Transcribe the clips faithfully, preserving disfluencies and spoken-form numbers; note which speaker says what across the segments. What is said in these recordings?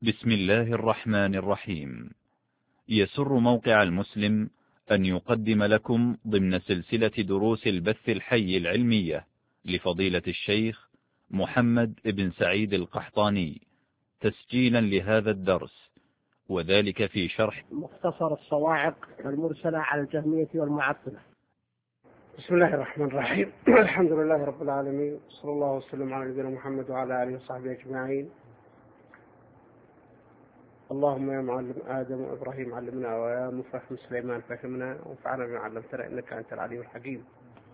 Speaker 1: بسم الله الرحمن الرحيم. يسر موقع المسلم أن يقدم لكم ضمن سلسلة دروس البث الحي العلمية لفضيلة الشيخ محمد بن سعيد القحطاني تسجيلا لهذا الدرس، وذلك في شرح
Speaker 2: مختصر الصواعق المرسلة على الجهمية والمعطلة. بسم الله الرحمن الرحيم. الحمد لله رب العالمين، صلى الله وسلم على نبينا محمد وعلى آله وصحبه أجمعين. اللهم يا معلم آدم وإبراهيم علمنا، ويا مفهم سليمان فهمنا، وانفعنا بما علمتنا إنك أنت العليم الحكيم.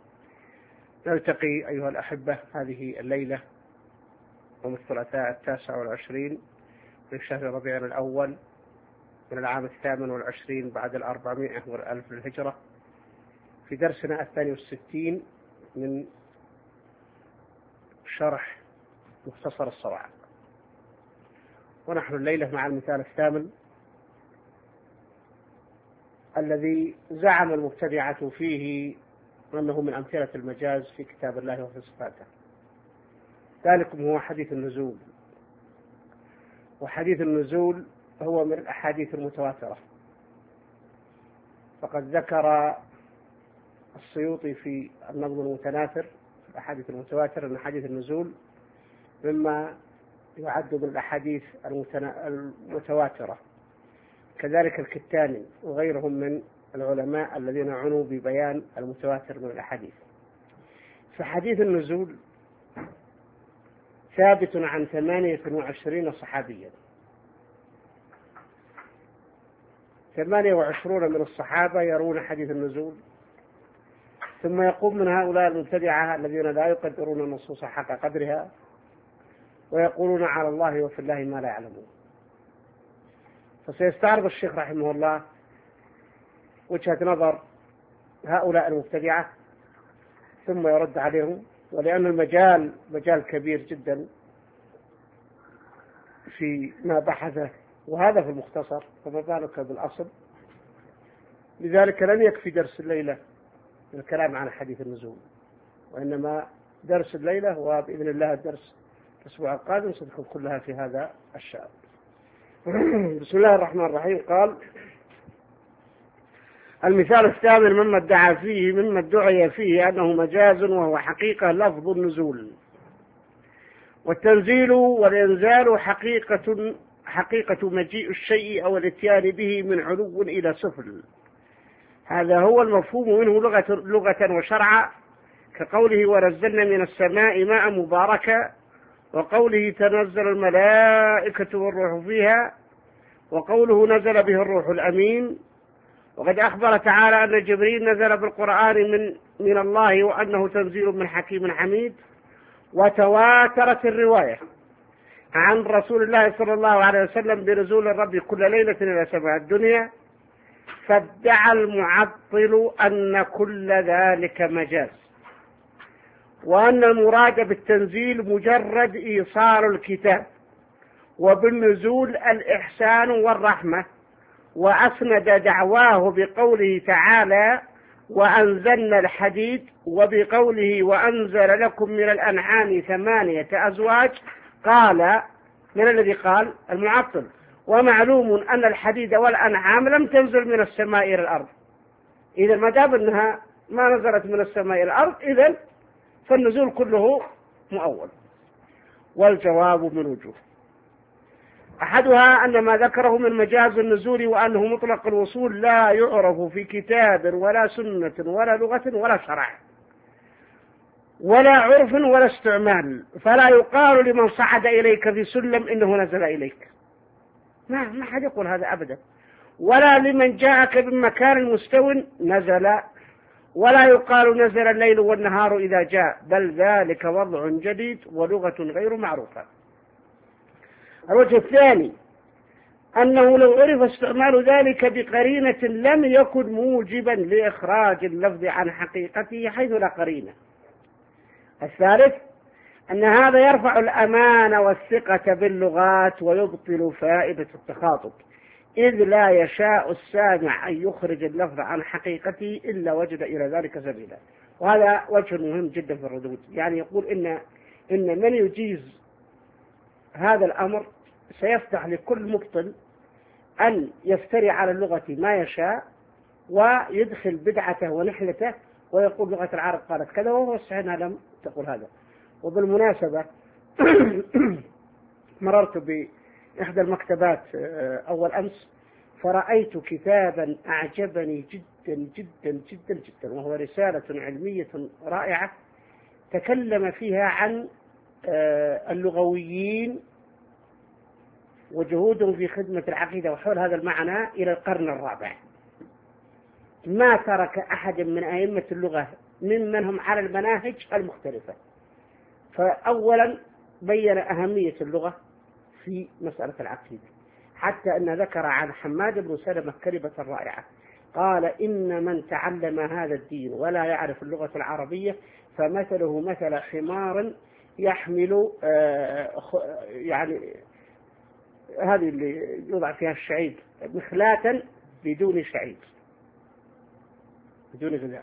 Speaker 2: نلتقي أيها الأحبة هذه الليلة يوم الثلاثاء التاسع والعشرين من شهر ربيع الأول من العام الثامن والعشرين بعد الأربعمائة والألف للهجرة، في درسنا الثاني والستين من شرح مختصر الصواعق. ونحن الليلة مع المثال الثامن الذي زعم المبتدعة فيه أنه من أمثلة المجاز في كتاب الله وفي صفاته. ذلكم هو حديث النزول. وحديث النزول هو من الأحاديث المتواترة، فقد ذكر السيوطي في النظم المتناثر في الأحاديث المتواترة أن حديث النزول مما يعد من الأحاديث المتواترة، كذلك الكتاني وغيرهم من العلماء الذين عنوا ببيان المتواتر من الأحاديث. فحديث النزول ثابت عن ثمانية وعشرين صحابيا، ثمانية وعشرون من الصحابة يرون حديث النزول، ثم يقوم من هؤلاء المبتدعة الذين لا يقدرون النصوص حق قدرها ويقولون على الله وفي الله ما لا يعلمون. فسيستعرض الشيخ رحمه الله وجهة نظر هؤلاء المبتدعة ثم يرد عليهم، ولأن المجال مجال كبير جدا في ما بحثه، وهذا في المختصر، فما بالك بالأصل. لذلك لن يكفي درس الليلة الكلام عن حديث النزول، وإنما درس الليلة وبإذن الله الدرس الأسبوع القادم ستكون كلها في هذا الشأن. بسم الله الرحمن الرحيم. قال: المثال الثامن مما ادعى فيه مما ادعي فيه أنه مجاز وهو حقيقة لفظ النزول، والتنزيل والإنزال حقيقة حقيقة مجيء الشيء أو الاتيان به من علو إلى سفل. هذا هو المفهوم منه لغة, لغة وشرعا، كقوله ونزلنا من السماء ماء مباركا، وقوله تنزل الملائكة والروح فيها، وقوله نزل به الروح الأمين. وقد أخبر تعالى أن جبريل نزل بالقرآن من, من الله وأنه تنزيل من حكيم حميد. وتواترت الرواية عن رسول الله صلى الله عليه وسلم بنزول الرب كل ليلة إلى سماء الدنيا، فادعى المعطل أن كل ذلك مجاز، وأن المراد بالتنزيل مجرد إيصال الكتاب، وبالنزول الإحسان والرحمة. وأسند دعواه بقوله تعالى وأنزلنا الحديد، وبقوله وأنزل لكم من الأنعام ثمانية أزواج. قال من الذي قال؟ المعطل. ومعلوم أن الحديد والأنعام لم تنزل من السماء إلى الأرض، إذا ما دام أنها ما نزلت من السماء إلى الأرض إذن فالنزول كله مؤول. والجواب من وجوه: أحدها أن ما ذكره من مجاز النزول وأنه مطلق الوصول لا يعرف في كتاب ولا سنة ولا لغة ولا شرع ولا عرف ولا استعمال، فلا يقال لمن صعد إليك في سلم إنه نزل إليك، ما ما حد يقول هذا أبدا، ولا لمن جاءك من مكان مستو نزل، ولا يقال نزل الليل والنهار إذا جاء، بل ذلك وضع جديد ولغة غير معروفة. الوجه الثاني أنه لو عرف استعمال ذلك بقرينة لم يكن موجبا لإخراج اللفظ عن حقيقته حيث لا قرينة. الثالث أن هذا يرفع الأمان والثقة باللغات ويبطل فائدة التخاطب، إذ لا يشاء السامع أن يخرج اللفظ عن حقيقته إلا وجد إلى ذلك سبيلا. وهذا وجه مهم جدا في الردود، يعني يقول إن إن من يجيز هذا الأمر سيفتح لكل مبطل أن يفتري على اللغة ما يشاء ويدخل بدعته ونحلته ويقول لغة العرب قالت كذا وهو الصحيح لم تقول هذا. وبالمناسبة مررت بإحدى المكتبات أول أمس فرأيت كتابا أعجبني جدا جدا جدا جدا، وهو رسالة علمية رائعة تكلم فيها عن اللغويين وجهودهم في خدمة العقيدة وحول هذا المعنى إلى القرن الرابع. ما ترك أحد من أئمة اللغة ممن هم على المناهج المختلفة. فأولا بين أهمية اللغة في مسألة العقيدة، حتى أن ذكر عن حماد بن سلمة كلمة رائعة، قال إن من تعلم هذا الدين ولا يعرف اللغة العربية فمثله مثل حمار يحمل يعني هذه اللي يوضع فيها الشعير مخلاة بدون شعير بدون غذاء.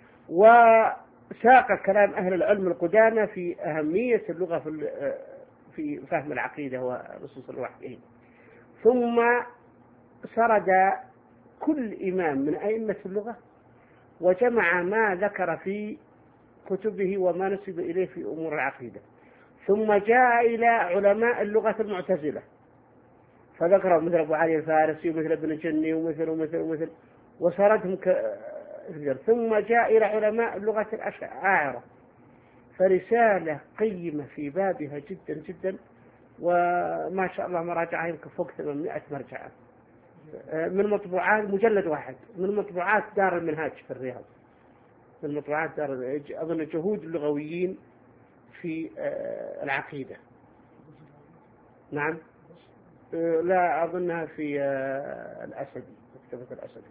Speaker 2: وساق كلام أهل العلم القدامى في أهمية اللغة في في فهم العقيدة ونصوص الوحي. ثم سرد كل إمام من أئمة اللغة وجمع ما ذكر في كتبه وما نسب إليه في أمور العقيدة، ثم جاء إلى علماء اللغة المعتزلة فذكر مثل أبو علي الفارسي ومثل ابن جني ومثل ومثل ومثل وسردهم ك... ثم جاء إلى علماء اللغة الأشاعرة، فرسالة قيمة في بابها جدا جدا، وما شاء الله مراجعها يمكن فوق ثمانمائة مرجعة من مطبوعات مجلد واحد من مطبوعات دار المنهاج في الرياض، من مطبوعات دار أظن جهود اللغويين في العقيدة. نعم لا أظنها في الأسدي، مكتبة الأسدي.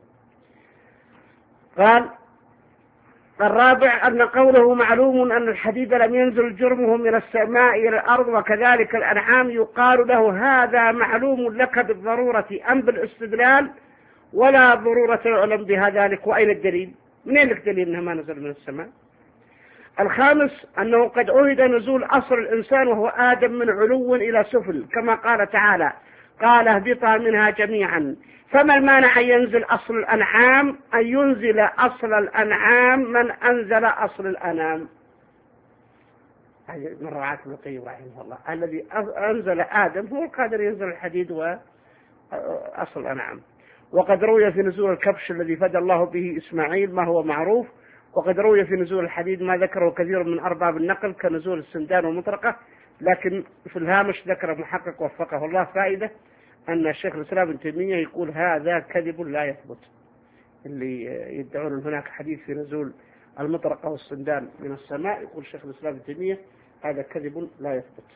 Speaker 2: قال الرابع أن قوله معلوم أن الحديد لم ينزل جرمه من السماء إلى الأرض وكذلك الأنعام يقال له هذا معلوم لك بالضرورة أم بالاستدلال ولا ضرورة يعلم بها ذلك. وأين الدليل؟ منين لك دليل أنه ما نزل من السماء؟ الخامس أنه قد عهد نزول أصل الإنسان وهو آدم من علو إلى سفل كما قال تعالى قال اهبطا منها جميعا. فما المانع أن ينزل أصل الأنعام أن ينزل أصل الأنعام من أنزل أصل الأنام؟ هذه من رعاة ابن القيم رحمه الله. الذي أنزل آدم هو القادر ينزل الحديد وأصل الأنعام. وقد روي في نزول الكبش الذي فدى الله به إسماعيل ما هو معروف، وقد روي في نزول الحديد ما ذكره كثير من أرباب النقل كنزول السندان والمطرقة، لكن في الهامش ذكر محقق وفقه الله فائدة أن الشيخ الإسلام ابن تيمية يقول هذا كذب لا يثبت. اللي يدعون هناك حديث في نزول المطرقة والسندان من السماء يقول الشيخ الإسلام ابن تيمية هذا كذب لا يثبت.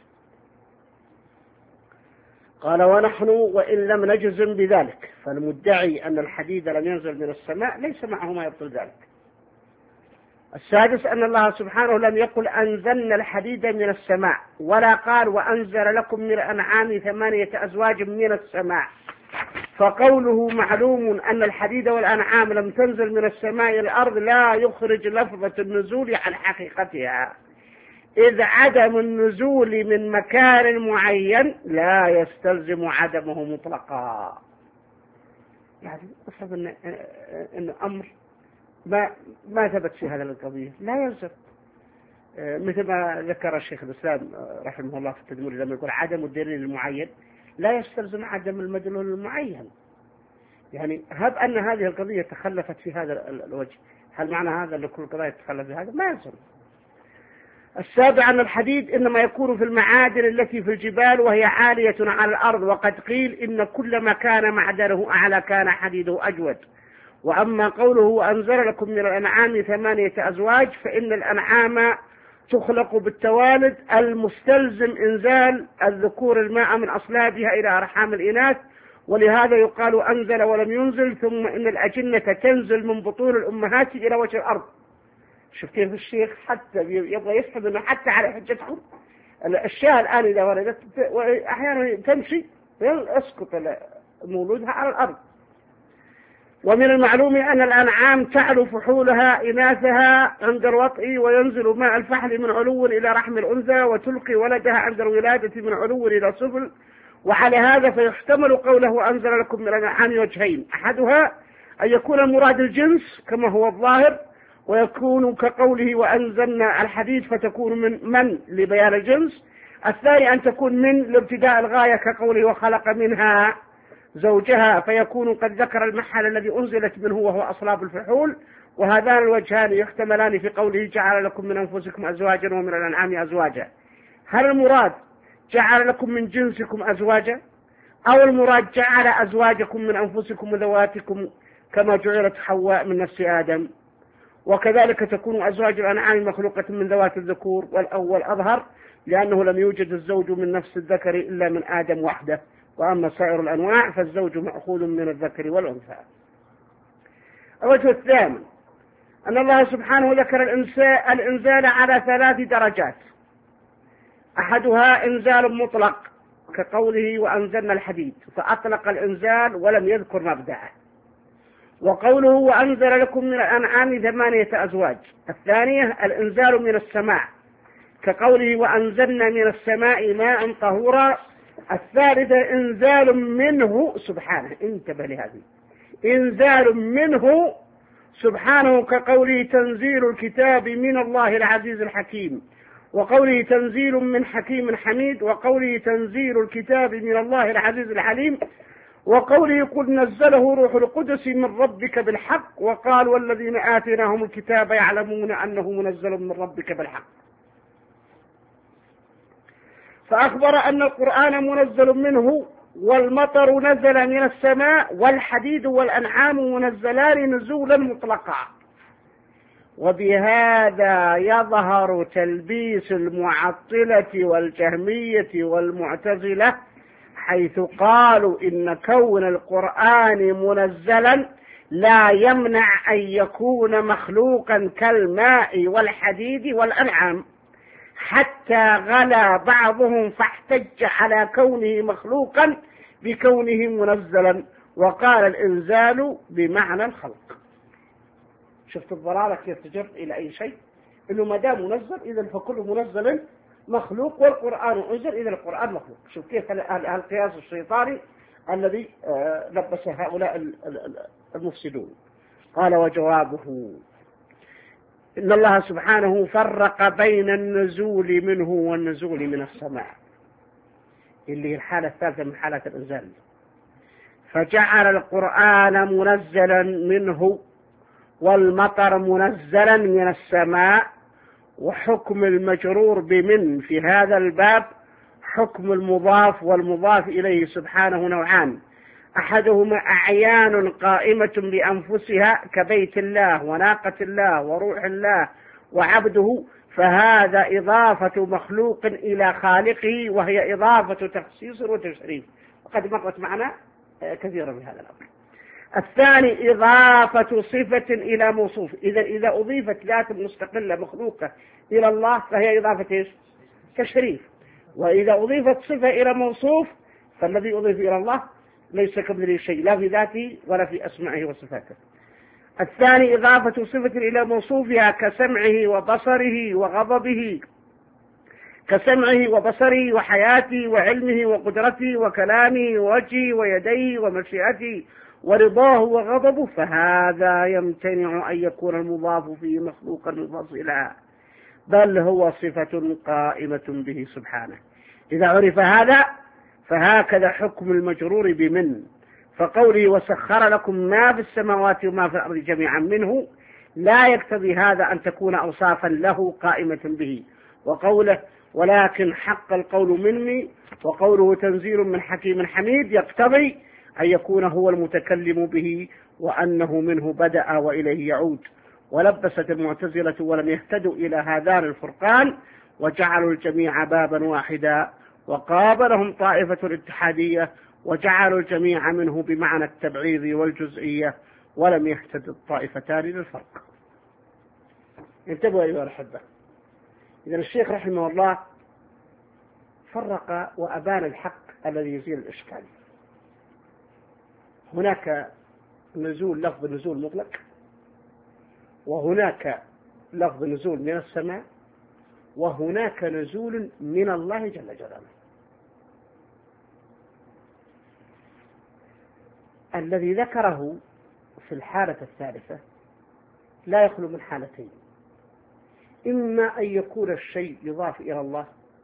Speaker 2: قال ونحن وإن لم نجزم بذلك فالمدعي أن الحديد لم ينزل من السماء ليس معه ما يبطل ذلك. السادس أن الله سبحانه لم يقل أنزلنا الحديد من السماء ولا قال وأنزل لكم من الأنعام ثمانية أزواج من السماء، فقوله معلوم أن الحديد والأنعام لم تنزل من السماء إلى الأرض لا يخرج لفظة النزول عن حقيقتها، إذ عدم النزول من مكان معين لا يستلزم عدمه مطلقا. يعني أصاب أن, أن أمر ما ما ثبت في هذا القضية لا يلزم، مثل ما ذكر الشيخ الإسلام رحمه الله في التدمير لما يقول عدم الدليل المعين لا يستلزم عدم المدلول المعين. يعني هب أن هذه القضية تخلفت في هذا الوجه، هل معنى هذا أن كل قضية تخلف في هذا؟ ما يلزم. السابع أن الحديد إنما يكون في المعادن التي في الجبال وهي عالية على الأرض، وقد قيل إن كل ما كان معدنه أعلى كان حديده أجود. وأما قوله أنزل لكم من الأنعام ثمانية أزواج فإن الأنعام تخلق بالتوالد المستلزم إنزال الذكور الماء من أصلابها إلى أرحام الإناث، ولهذا يقال أنزل ولم ينزل. ثم إن الأجنة تنزل من بطون الأمهات إلى وجه الأرض. شفتين في الشيخ حتى يبغى يسحب أنه حتى على حجتكم الشاة الآن إذا وردت أحيانا تمشي يسقط مولودها على الأرض. ومن المعلوم أن الأنعام تعلو فحولها إناثها عند الوطء وينزل ماء الفحل من علو إلى رحم الأنثى وتلقي ولدها عند الولادة من علو إلى سفل، وعلى هذا فيحتمل قوله أنزل لكم من الأنعام وجهين: أحدها أن يكون المراد الجنس كما هو الظاهر، ويكون كقوله وأنزلنا الحديد فتكون من من لبيان الجنس. الثاني أن تكون من لابتداء الغاية كقوله وخلق منها زوجها، فيكون قد ذكر المحل الذي أنزلت منه وهو أصلاب الفحول. وهذان الوجهان يحتملان في قوله جعل لكم من أنفسكم أزواجا ومن الأنعام أزواجا. هل المراد جعل لكم من جنسكم أزواجا، أو المراد جعل أزواجكم من أنفسكم وذواتكم كما جعلت حواء من نفس آدم؟ وكذلك تكون أزواج الأنعام مخلوقة من ذوات الذكور، والأول أظهر لأنه لم يوجد الزوج من نفس الذكر إلا من آدم وحده، وأما سائر الأنواع فالزوج مأخوذ من الذكر والأنثى. الوجه الثامن أن الله سبحانه ذكر الإنزال على ثلاث درجات: أحدها إنزال مطلق كقوله وأنزلنا الحديد، فأطلق الإنزال ولم يذكر مبدأه. وقوله وأنزل لكم من الأنعام ثمانية أزواج. الثانية الإنزال من السماء كقوله وأنزلنا من السماء ماء طهورا. الثالثة إنزال منه سبحانه، انتبه لهذه، إنزال منه سبحانه كقوله تنزيل الكتاب من الله العزيز الحكيم، وقوله تنزيل من حكيم حميد، وقوله تنزيل الكتاب من الله العزيز الحليم، وقوله قل نزله روح القدس من ربك بالحق، وقال والذين آتيناهم الكتاب يعلمون أنه منزل من ربك بالحق. فأخبر أن القرآن منزل منه، والمطر نزل من السماء، والحديد والأنعام منزلان نزولا مطلقا. وبهذا يظهر تلبيس المعطلة والجهمية والمعتزلة، حيث قالوا إن كون القرآن منزلا لا يمنع أن يكون مخلوقا كالماء والحديد والأنعام، حتى غلا بعضهم فاحتج على كونه مخلوقا بكونه منزلا، وقال الإنزال بمعنى الخلق. شفت الضلالة كيف تجر إلى أي شيء؟ إنه ما دام منزل إذا فكل منزل مخلوق، والقرآن أنزل إذا القرآن مخلوق. شوف كيف القياس الشيطاني الذي لبس هؤلاء المفسدون. قال وجوابه إن الله سبحانه فرق بين النزول منه والنزول من السماء، اللي هي الحالة الثالثة من حالة الإنزال، فجعل القرآن منزلا منه والمطر منزلا من السماء. وحكم المجرور بمن في هذا الباب حكم المضاف والمضاف إليه سبحانه نوعان: أحدهما أعيان قائمة بأنفسها كبيت الله وناقة الله وروح الله وعبده، فهذا إضافة مخلوق إلى خالقه، وهي إضافة تخصيص وتشريف، وقد مرت معنا كثيرا من هذا الأمر. الثاني إضافة صفة إلى موصوف. إذا إذا أضيفت ذات مستقلة مخلوقة إلى الله فهي إضافة إيش؟ تشريف. وإذا أضيفت صفة إلى موصوف فالذي أضيف إلى الله ليس كمثله شيء، لا في ذاته ولا في أسمائه وصفاته. الثاني إضافة صفة إلى موصوفها كسمعه وبصره وغضبه، كسمعه وبصره وحياته وعلمه وقدرته وكلامه ووجهه ويديه ومشيئته ورضاه وغضبه، فهذا يمتنع أن يكون المضاف فيه مخلوقا منفصلا، بل هو صفة قائمة به سبحانه. إذا عرف هذا فهكذا حكم المجرور بمن، فقوله وسخر لكم ما في السماوات وما في الأرض جميعا منه لا يقتضي هذا أن تكون أوصافا له قائمة به. وقوله ولكن حق القول مني، وقوله تنزيل من حكيم حميد، يقتضي أن يكون هو المتكلم به وأنه منه بدأ وإليه يعود. ولبست المعتزلة ولم يهتدوا إلى هذان الفرقان، وجعلوا الجميع بابا واحدا، وقابلهم طائفة الاتحادية وجعلوا الجميع منه بمعنى التبعيض والجزئية، ولم يهتد الطائفتان للفرق. انتبهوا أيها الأحبة، إذا الشيخ رحمه الله فرق وأبان الحق الذي يزيل الإشكال. هناك نزول لفظ نزول مطلق، وهناك لفظ نزول من السماء، وهناك نزول من الله جل جلاله. الذي ذكره في الحالة الثالثة لا يخلو من حالتين: إما أن يكون الشيء يضاف إلى الله،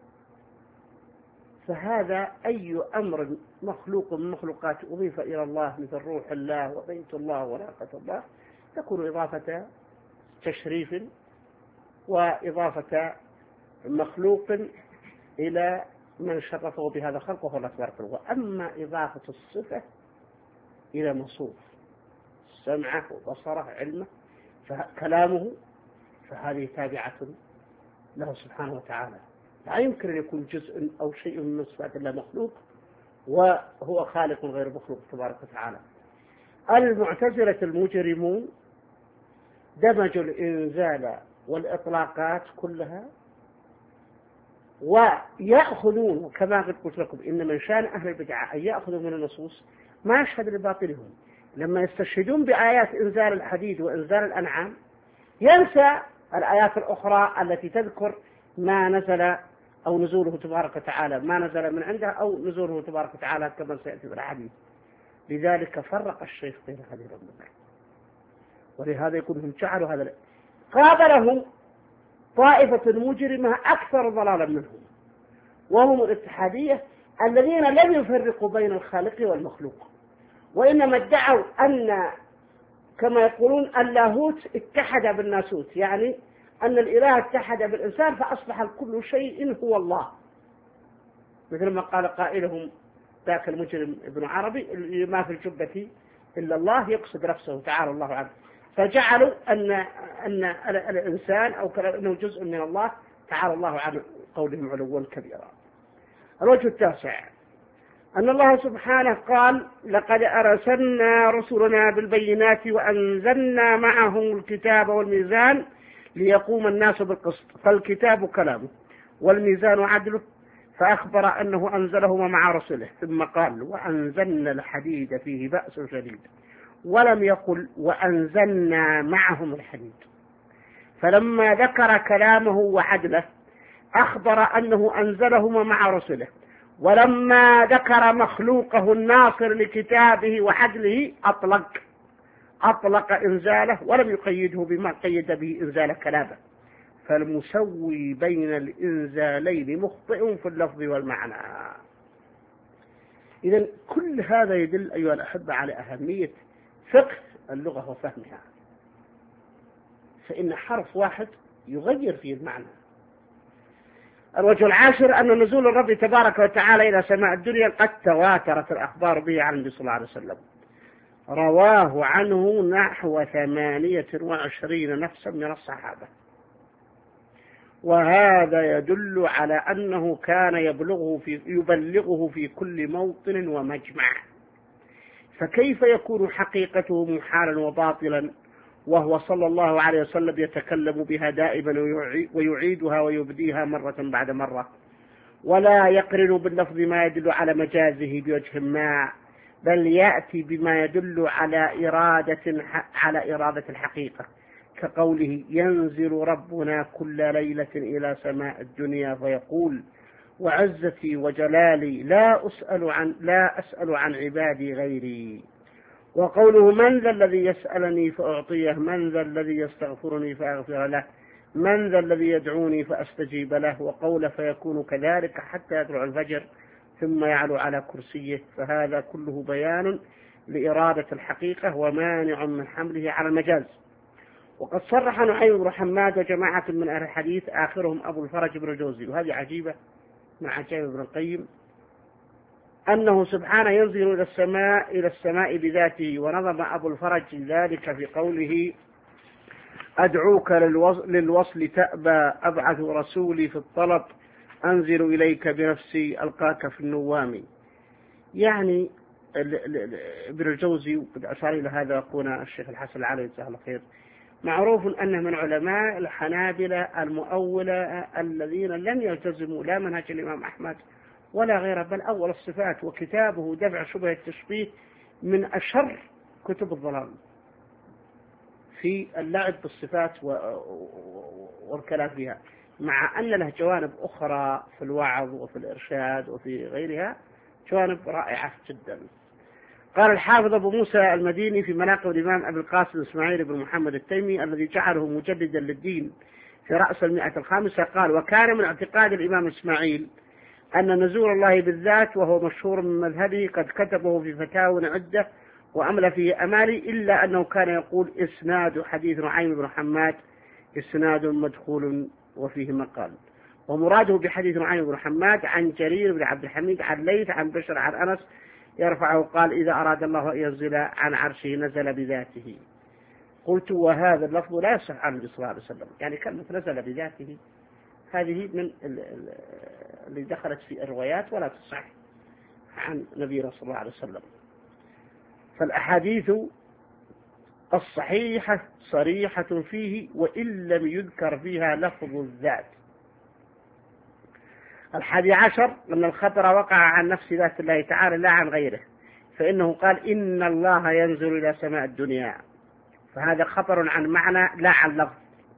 Speaker 2: فهذا أي أمر مخلوق من مخلوقات أضيف إلى الله مثل روح الله وبيت الله وناقة الله تكون إضافة تشريف وإضافة مخلوق إلى من شرفه بهذا الخلق وهو الله تبارك وتعالى. وأما إضافة الصفة إلى موصوف سمعه وبصره علمه فكلامه فهذه تابعة له سبحانه وتعالى، لا يمكن أن يكون جزء أو شيء من صفات الله مخلوق وهو خالق غير مخلوق تبارك وتعالى. المعتزلة المجرمون دمجوا الإنزال والإطلاقات كلها، ويأخذون كما قد قلت لكم إن من شأن أهل البدعة أن يأخذوا من النصوص ما يشهد لباطلهم. لما يستشهدون بآيات إنزال الحديد وإنزال الأنعام ينسى الآيات الأخرى التي تذكر ما نزل أو نزوله تبارك وتعالى، ما نزل من عنده أو نزوله تبارك وتعالى كما سيأتي في الحديث. لذلك فرق الشيخ بين هذه الأمور، ولهذا يكون هم جعلوا هذا. قابلهم طائفة مجرمة أكثر ضلالا منهم، وهم الاتحادية الذين لم يفرقوا بين الخالق والمخلوق، وإنما ادعوا أن كما يقولون اللاهوت اتحد بالناسوت، يعني أن الإله اتحد بالإنسان فأصبح كل شيء هو الله، مثل ما قال قائلهم ذاك المجرم ابن عربي: ما في الجبة إلا الله، يقصد نفسه تعالى الله عنه. فجعلوا أن أن الإنسان أو أنه جزء من الله تعالى الله عن قولهم علوا كبيرا. الوجه التاسع أن الله سبحانه قال: لقد أرسلنا رسلنا بالبينات وأنزلنا معهم الكتاب والميزان ليقوم الناس بالقسط، فالكتاب كلامه والميزان عدله، فأخبر أنه أنزلهما مع رسله، ثم قال: وأنزلنا الحديد فيه بأس شديد، ولم يقل وأنزلنا معهم الحديد. فلما ذكر كلامه وعدله أخبر أنه أنزلهما مع رسله، ولما ذكر مخلوقه الناصر لكتابه وعدله أطلق أطلق إنزاله ولم يقيده بما قيد به إنزال كلامه، فالمسوي بين الإنزالين مخطئ في اللفظ والمعنى. إذن كل هذا يدل أيها الأحبة على أهمية فقه اللغة وفهمها، فإن حرف واحد يغير فيه المعنى. الوجه العاشر أن نزول الرب تبارك وتعالى إلى سماء الدنيا قد تواترت الأخبار به عن النبي صلى الله عليه وسلم، رواه عنه نحو ثمانية وعشرين نفسا من الصحابة، وهذا يدل على أنه كان يبلغه في يبلغه في كل موطن ومجمع، فكيف يكون حقيقته محالا وباطلا وهو صلى الله عليه وسلم يتكلم بها دائما ويعيدها ويبديها مرة بعد مرة، ولا يقرن باللفظ ما يدل على مجازه بوجه ما، بل يأتي بما يدل على إرادة على إرادة الحقيقة، كقوله: ينزل ربنا كل ليلة إلى سماء الدنيا فيقول: وعزتي وجلالي لا أسأل عن لا أسأل عن عبادي غيري. وقوله: من ذا الذي يسألني فأعطيه، من ذا الذي يستغفرني فأغفر له، من ذا الذي يدعوني فأستجيب له. وقوله: فيكون كذلك حتى يطلع الفجر ثم يعلو على كرسيه، فهذا كله بيان لإرادة الحقيقة ومانع من حمله على المجاز. وقد صرح نعيم بن حماد وجماعة من أهل الحديث آخرهم أبو الفرج بن الجوزي، وهذه عجيبة مع عجائب ابن القيم، أنه سبحانه ينزل إلى السماء إلى السماء بذاته. ونظم أبو الفرج ذلك في قوله: أدعوك للوصل تأبى، أبعث رسولي في الطلب، أنزل إليك بنفسي ألقاك في النوام. يعني ابن الجوزي وقد أشار إلى هذا أخونا الشيخ الحسن العلوي جزاه الله خير، معروف أنه من علماء الحنابلة المؤولة الذين لم يلتزموا لا منهج الإمام أحمد ولا غيره، بل أول الصفات، وكتابه دفع شبه التشبيه من أشر كتب الضلال في اللعب بالصفات والكلام فيها، مع أن له جوانب أخرى في الوعظ وفي الإرشاد وفي غيرها جوانب رائعة جدا. قال الحافظ أبو موسى المديني في مناقب الإمام أبي القاسم إسماعيل بن محمد التيمي الذي جعله مجددا للدين في رأس المئة الخامسة، قال: وكان من اعتقاد الإمام إسماعيل أن نزول الله بالذات، وهو مشهور من مذهبه، قد كتبه في فتاوى عدة وأمل فيه أمالي، إلا أنه كان يقول: إسناد حديث نعيم بن حماد إسناد مدخول وفيه مقال. ومراده بحديث نعيم بن حماد عن جرير بن عبد الحميد عن ليث عن بشر عن أنس يرفعه، قال: إذا أراد الله أن ينزل عن عرشه نزل بذاته. قلت: وهذا اللفظ لا يصح عن النبي صلى الله عليه وسلم. يعني كلمة نزل بذاته هذه من اللي دخلت في الروايات ولا تصح عن نبينا صلى الله عليه وسلم. فالأحاديث الصحيحة صريحة فيه وإن لم يذكر فيها لفظ الذات. الحادي عشر أن الخبر وقع عن نفس ذات الله تعالى لا عن غيره، فإنه قال: إن الله ينزل إلى سماء الدنيا، فهذا خبر عن معنى لا عن لفظ.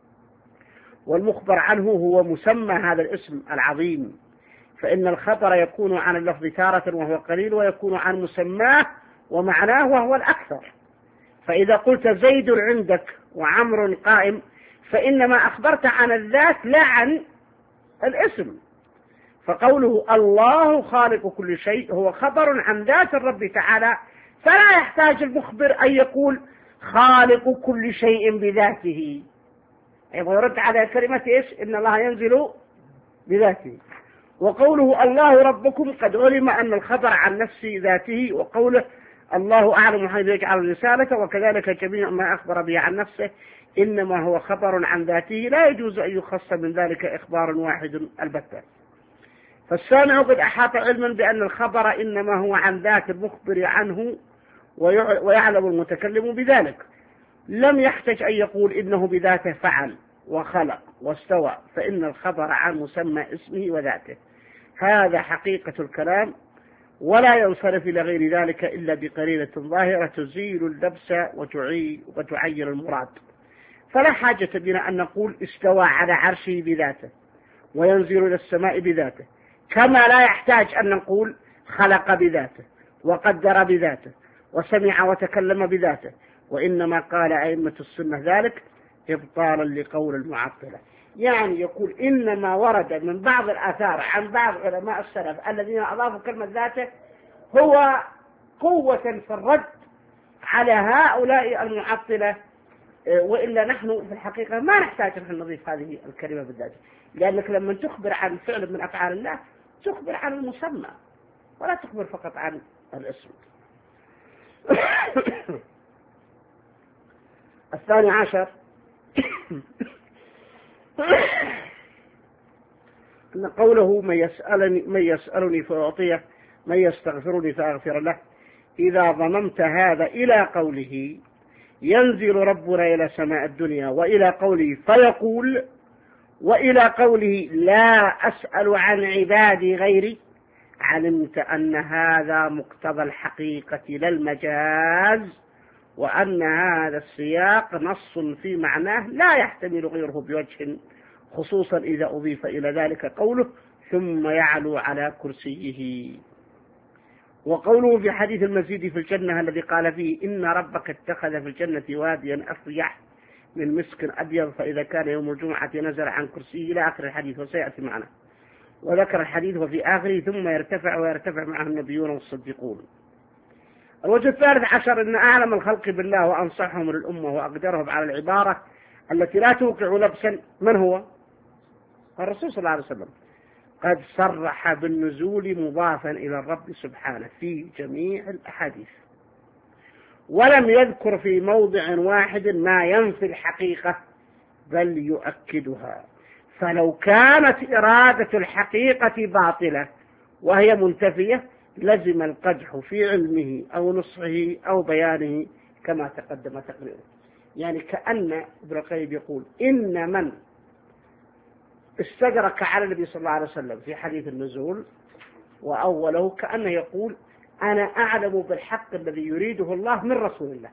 Speaker 2: والمخبر عنه هو مسمى هذا الاسم العظيم، فإن الخبر يكون عن اللفظ تارة وهو قليل، ويكون عن مسماه ومعناه وهو الأكثر. فإذا قلت زيد عندك وعمر قائم، فإنما أخبرت عن الذات لا عن الاسم. فقوله الله خالق كل شيء هو خبر عن ذات الرب تعالى، فلا يحتاج المخبر أن يقول خالق كل شيء بذاته. أيضا يرد على كلمة إيش؟ إن الله ينزل بذاته. وقوله الله ربكم قد علم أن الخبر عن نفس ذاته، وقوله الله أعلم حيث يجعل الرسالة، وكذلك جميع ما أخبر به عن نفسه إنما هو خبر عن ذاته، لا يجوز أن يخص من ذلك إخبار واحد البتة. فالسامع قد أحاط علما بأن الخبر إنما هو عن ذات المخبر عنه، ويعلم المتكلم بذلك، لم يحتج أن يقول إنه بذاته فعل وخلق واستوى، فإن الخبر عن مسمى اسمه وذاته. هذا حقيقة الكلام، ولا ينصرف إلى غير ذلك إلا بقرينة ظاهرة تزيل اللبس وتعين المراد. فلا حاجة بنا أن نقول استوى على عرشه بذاته وينزل إلى السماء بذاته، كما لا يحتاج أن نقول خلق بذاته وقدر بذاته وسمع وتكلم بذاته. وإنما قال أئمة السنة ذلك إبطالا لقول المعطلة. يعني يقول إنما ورد من بعض الآثار عن بعض علماء السلف الذين أضافوا كلمة ذاته هو قوة في الرد على هؤلاء المعطلة، وإلا نحن في الحقيقة ما نحتاج أن نضيف هذه الكلمة بالذات، لأنك لما تخبر عن فعل من أفعال الله تخبر عن المسمى ولا تخبر فقط عن الاسم. الثاني عشر أن قوله من يسألني, من يسألني فأعطيه، من يستغفرني فأغفر له، إذا ضممت هذا إلى قوله ينزل ربنا إلى سماء الدنيا، وإلى قوله فيقول، وإلى قوله لا أسأل عن عبادي غيري، علمت أن هذا مقتضى الحقيقة لا المجاز، وأن هذا السياق نص في معناه لا يحتمل غيره بوجه، خصوصا إذا أضيف إلى ذلك قوله ثم يعلو على كرسيه. وقوله في حديث المزيد في الجنة الذي قال فيه إن ربك اتخذ في الجنة واديا أفيح من مسك أبيض، فإذا كان يوم الجمعة نزل عن كرسيه إلى آخر الحديث، وسيأتي معنا. وذكر الحديث وفي آخره ثم يرتفع ويرتفع معه النبيون والصديقون. الوجه الثالث عشر أن أعلم الخلق بالله وأنصحهم للأمة وأقدرهم على العبارة التي لا توقع لبسا من هو؟ الرسول صلى الله عليه وسلم، قد صرح بالنزول مضافا إلى الرب سبحانه في جميع الأحاديث، ولم يذكر في موضع واحد ما ينفي الحقيقة بل يؤكدها. فلو كانت إرادة الحقيقة باطلة وهي منتفية لزم القدح في علمه أو نصحه أو بيانه كما تقدم تقريره. يعني كأن ابن القيم يقول إن من استدرك على النبي صلى الله عليه وسلم في حديث النزول وأوله كأنه يقول أنا أعلم بالحق الذي يريده الله من رسول الله،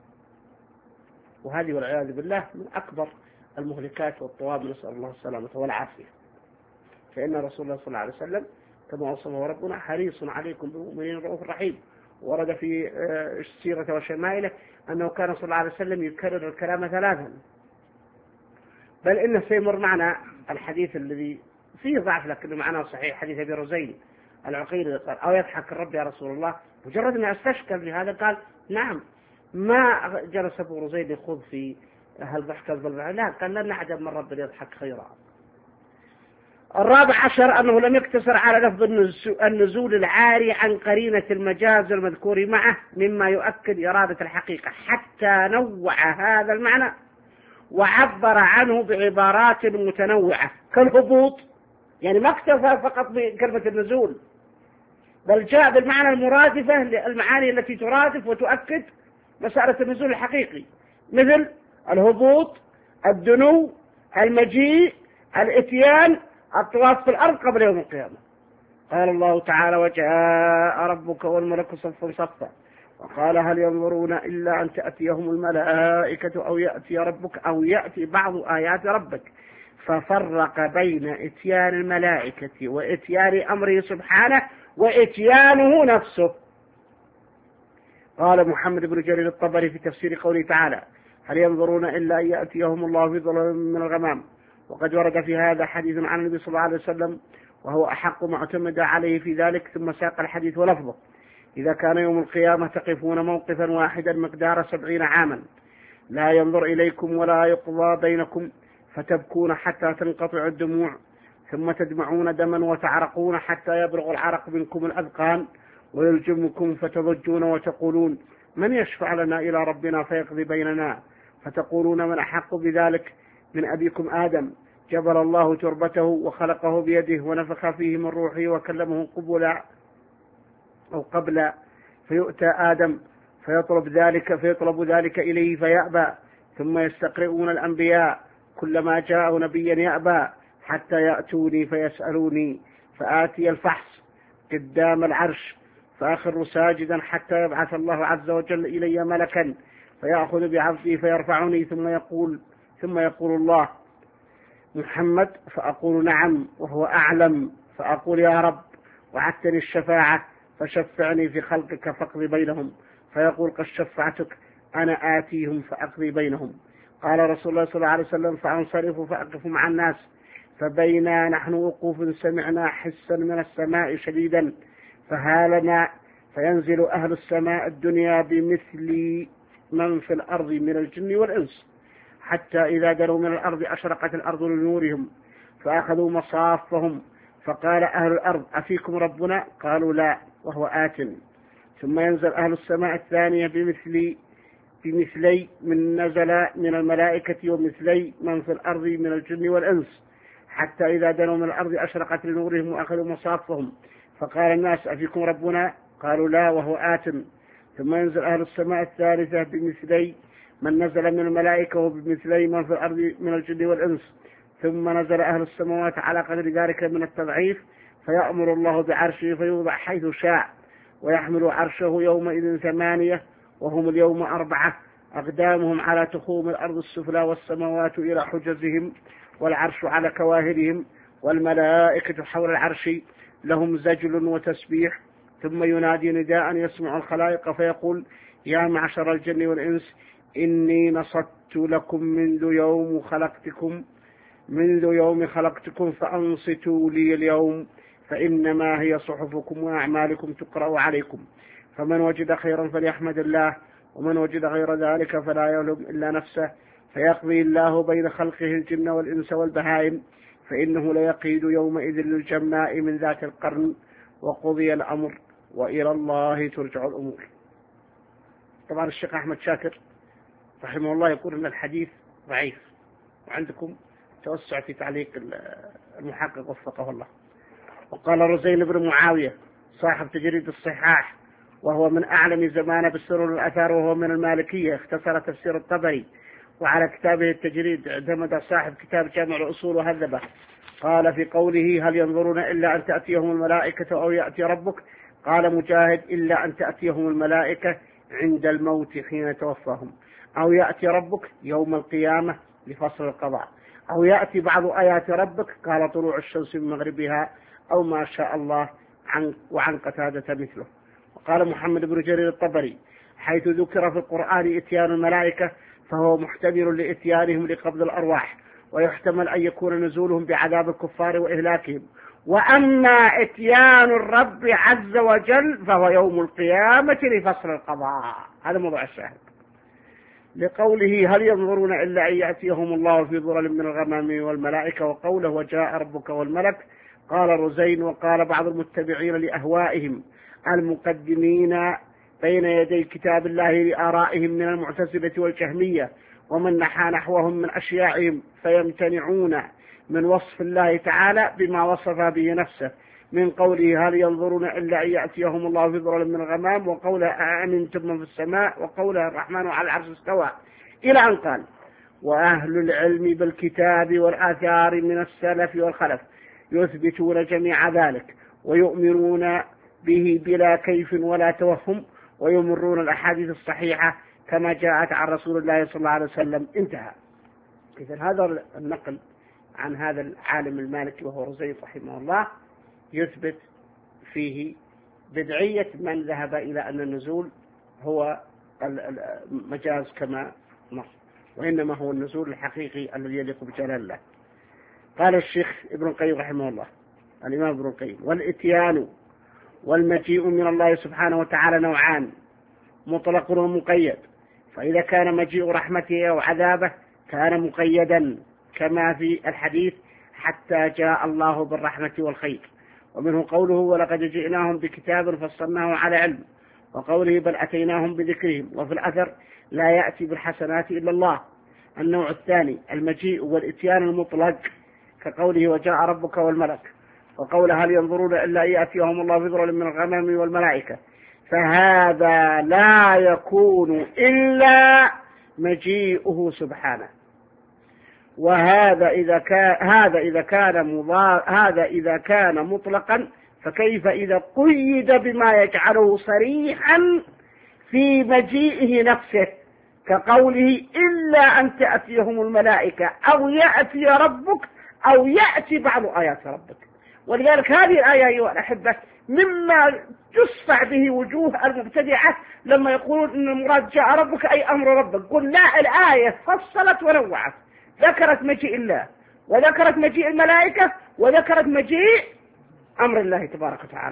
Speaker 2: وهذه والعياذ بالله من أكبر المهلكات والطواب، نسأل الله السلامة والعافية. فإن رسول الله صلى الله عليه وسلم كما وصفه ربنا حريص عليكم بالمؤمنين رؤوف رحيم، ورد في السيرة وشمائله أنه كان صلى الله عليه وسلم يكرر الكلام ثلاثا، بل إنه سيمر معنا الحديث الذي فيه ضعف لكنه معناه صحيح، حديث أبي رزين العقيل قال أو يضحك الرب يا رسول الله. مجرد أن استشكل بهذا قال نعم، ما جلس أبو رزين يخوض في هل ضحك الظلم، لا، قال لن نعجب من رب يضحك خيرا. الرابع عشر أنه لم يقتصر على لفظ النزول العاري عن قرينة المجاز المذكور معه مما يؤكد إرادة الحقيقة، حتى نوع هذا المعنى وعبر عنه بعبارات متنوعة كالهبوط، يعني ما اكتفى فقط بكلمة النزول، بل جاء بالمعنى المرادفة للمعاني التي ترادف وتؤكد مسألة النزول الحقيقي، مثل الهبوط، الدنو، المجيء، الاتيان، الطواف في الأرض قبل يوم القيامة. قال الله تعالى وجاء ربك والملك صفا صفا وقال هل ينظرون إلا أن تأتيهم الملائكة أو يأتي ربك أو يأتي بعض آيات ربك، ففرق بين إتيان الملائكة وإتيان أمره سبحانه وإتيانه نفسه. قال محمد بن جرير الطبري في تفسير قوله تعالى هل ينظرون إلا أن يأتيهم الله في ظلال من الغمام، وقد ورد في هذا حديث عن النبي صلى الله عليه وسلم وهو أحق ما اعتمد عليه في ذلك، ثم ساق الحديث ولفظه إذا كان يوم القيامة تقفون موقفا واحدا مقدار سبعين عاما لا ينظر إليكم ولا يقضى بينكم فتبكون حتى تنقطع الدموع، ثم تدمعون دما وتعرقون حتى يبلغ العرق منكم الأذقان ويلجمكم فتضجون وتقولون من يشفع لنا إلى ربنا فيقضي بيننا، فتقولون من أحق بذلك من أبيكم آدم جبل الله تربته وخلقه بيده ونفخ فيه من روحه وكلمه قبلا أو قبلا، فيؤتى آدم فيطلب ذلك فيطلب ذلك إليه فيأبى، ثم يستقرئون الأنبياء كلما جاء نبيا يأبى حتى يأتوني فيسألوني فآتي الفحص قدام العرش فأخر ساجدا حتى يبعث الله عز وجل إلي ملكا فيأخذ بعبدي فيرفعني ثم يقول ثم يقول الله محمد فأقول نعم وهو أعلم، فأقول يا رب وعدتني الشفاعة فشفعني في خلقك فاقضي بينهم، فيقول قد شفعتك أنا آتيهم فأقضي بينهم. قال رسول الله صلى الله عليه وسلم فأنصرف فأقف مع الناس فبينا نحن وقوف سمعنا حسا من السماء شديدا فهالنا فينزل أهل السماء الدنيا بمثل من في الأرض من الجن والإنس حتى إذا دنوا من الأرض أشرقت الأرض لنورهم فأخذوا مصافهم، فقال أهل الأرض أفيكم ربنا؟ قالوا لا وهو آت. ثم ينزل أهل السماء الثانية بمثل بمثلي من نزل من الملائكة ومثلي من في الأرض من الجن والإنس حتى إذا دنوا من الأرض أشرقت لنورهم وأخذوا مصافهم، فقال الناس أفيكم ربنا؟ قالوا لا وهو آت. ثم ينزل أهل السماء الثالثة بمثلي من نزل من الملائكة وبمثلي من في الأرض من الجن والإنس، ثم نزل أهل السماوات على قدر ذلك من التضعيف فيأمر الله بعرشه فيوضع حيث شاء ويحمل عرشه يومئذ ثمانية وهم اليوم أربعة أقدامهم على تخوم الأرض السفلى والسماوات إلى حجزهم والعرش على كواهرهم والملائكة حول العرش لهم زجل وتسبيح، ثم ينادي نداء يسمع الخلائق فيقول يا معشر الجن والإنس إني نصت لكم منذ يوم خلقتكم منذ يوم خلقتكم فأنصتوا لي اليوم فإنما هي صحفكم وأعمالكم تقرأ عليكم، فمن وجد خيرا فليحمد الله ومن وجد غير ذلك فلا يلوم إلا نفسه، فيقضي الله بين خلقه الجن والإنس والبهائم فإنه ليقيد يومئذ للجماء من ذات القرن وقضي الأمر وإلى الله ترجع الأمور. طبعا الشيخ أحمد شاكر رحمه الله يقول أن الحديث ضعيف، وعندكم توسع في تعليق المحقق وفقه الله. وقال رزين بن معاوية صاحب تجريد الصحاح وهو من أعلم زمان بالسرور الأثار وهو من المالكية اختصر تفسير الطبري، وعلى كتابه التجريد اعتمد صاحب كتاب جامع الأصول وهذبه. قال في قوله هل ينظرون إلا أن تأتيهم الملائكة أو يأتي ربك؟ قال مجاهد إلا أن تأتيهم الملائكة عند الموت حين توفاهم، أو يأتي ربك يوم القيامة لفصل القضاء، أو يأتي بعض آيات ربك قال طلوع الشمس من مغربها أو ما شاء الله عن وعن قتادة مثله. قال محمد بن جرير الطبري: حيث ذكر في القرآن إتيان الملائكة فهو محتمل لإتيانهم لقبض الأرواح، ويحتمل أن يكون نزولهم بعذاب الكفار وإهلاكهم. وأما إتيان الرب عز وجل فهو يوم القيامة لفصل القضاء. هذا موضوع الشاهد لقوله: هل ينظرون إلا أن يأتيهم الله في ظلل من الغمام والملائكة، وقوله: وجاء ربك والملك. قال رزين: وقال بعض المتبعين لأهوائهم المقدمين بين يدي كتاب الله لآرائهم من المعتزلة والجهمية ومن نحى نحوهم من أشياعهم، فيمتنعون من وصف الله تعالى بما وصف به نفسه من قوله: هل ينظرون إلا أن يأتيهم الله في ظلل من الغمام، وقوله: أأمنتم من في السماء، وقوله: الرحمن على العرش استوى، إلى أن قال: وأهل العلم بالكتاب والآثار من السلف والخلف يثبتون جميع ذلك ويؤمنون به بلا كيف ولا توهم، ويمرون الأحاديث الصحيحة كما جاءت عن رسول الله صلى الله عليه وسلم. انتهى. إذن هذا النقل عن هذا العالم المالكي وهو رزين رحمه الله يثبت فيه بدعية من ذهب إلى أن النزول هو المجاز كما مر، وإنما هو النزول الحقيقي الذي يليق بجلال الله. قال الشيخ ابن القيم رحمه الله، الإمام ابن القيم: والإتيان والمجيء من الله سبحانه وتعالى نوعان: مطلق ومقيد. فإذا كان مجيء رحمته أو عذابه كان مقيدا كما في الحديث: حتى جاء الله بالرحمة والخير. ومنه قوله: ولقد جئناهم بكتاب فصلناه على علم، وقوله: بل أتيناهم بذكرهم. وفي الأثر: لا يأتي بالحسنات إلا الله. النوع الثاني المجيء والإتيان المطلق كقوله: وجاء ربك والملك، وقوله: هل ينظرون إلا أن يأتيهم الله في ظلل من الغمام والملائكة. فهذا لا يكون إلا مجيئه سبحانه. وهذا إذا كان هذا إذا كان مضار هذا إذا كان مطلقا، فكيف إذا قيد بما يجعله صريحا في مجيئه نفسه كقوله: إلا أن تأتيهم الملائكة، أو يأتي ربك، أو يأتي بعض آيات ربك. ولذلك هذه الآية أيها الأحبة مما تصفع به وجوه المبتدعة لما يقولون إن المراد جاء ربك أي أمر ربك. قل لا، الآية فصلت ونوعت، ذكرت مجيء الله، وذكرت مجيء الملائكة، وذكرت مجيء أمر الله تبارك وتعالى.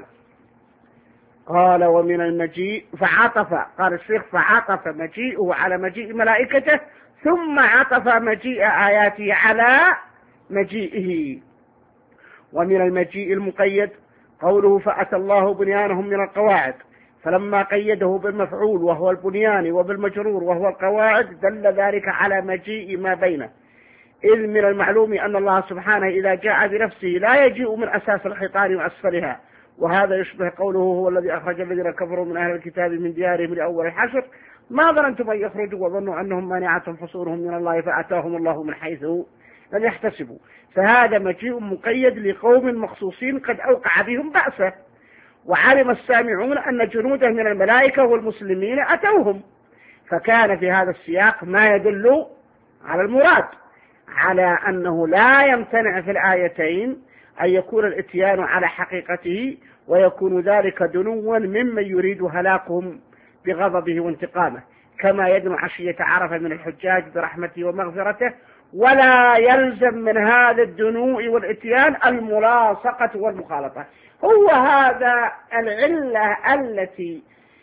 Speaker 2: قال: ومن المجيء فعطف، قال الشيخ: فعطف مجيئه على مجيء ملائكته، ثم عطف مجيء آياته على مجيئه. ومن المجيء المقيد قوله: فأتى الله بنيانهم من القواعد، فلما قيده بالمفعول وهو البنيان وبالمجرور وهو القواعد دل ذلك على مجيء ما بينه، إذ من المعلوم أن الله سبحانه إذا جاء بنفسه لا يجيء من أساس الحيطان وأسفلها. وهذا يشبه قوله: هو الذي أخرج الذين كفروا من أهل الكتاب من ديارهم لأول الحشر ما ظننتم أن يخرجوا وظنوا أنهم مانعتهم حصولهم من الله فأتاهم الله من حيث لم يحتسبوا. فهذا مجيء مقيد لقوم مخصوصين قد أوقع بهم بأسه، وعلم السامعون أن جنوده من الملائكة والمسلمين أتوهم، فكان في هذا السياق ما يدل على المراد، على أنه لا يمتنع في الآيتين أن يكون الإتيان على حقيقته، ويكون ذلك دنوا ممن يريد هلاكهم بغضبه وانتقامه، كما يدنو عشية عرفة من الحجاج برحمته ومغفرته. ولا يلزم من هذا الدنو والإتيان الملاصقة والمخالطة. هو هذا العلة التي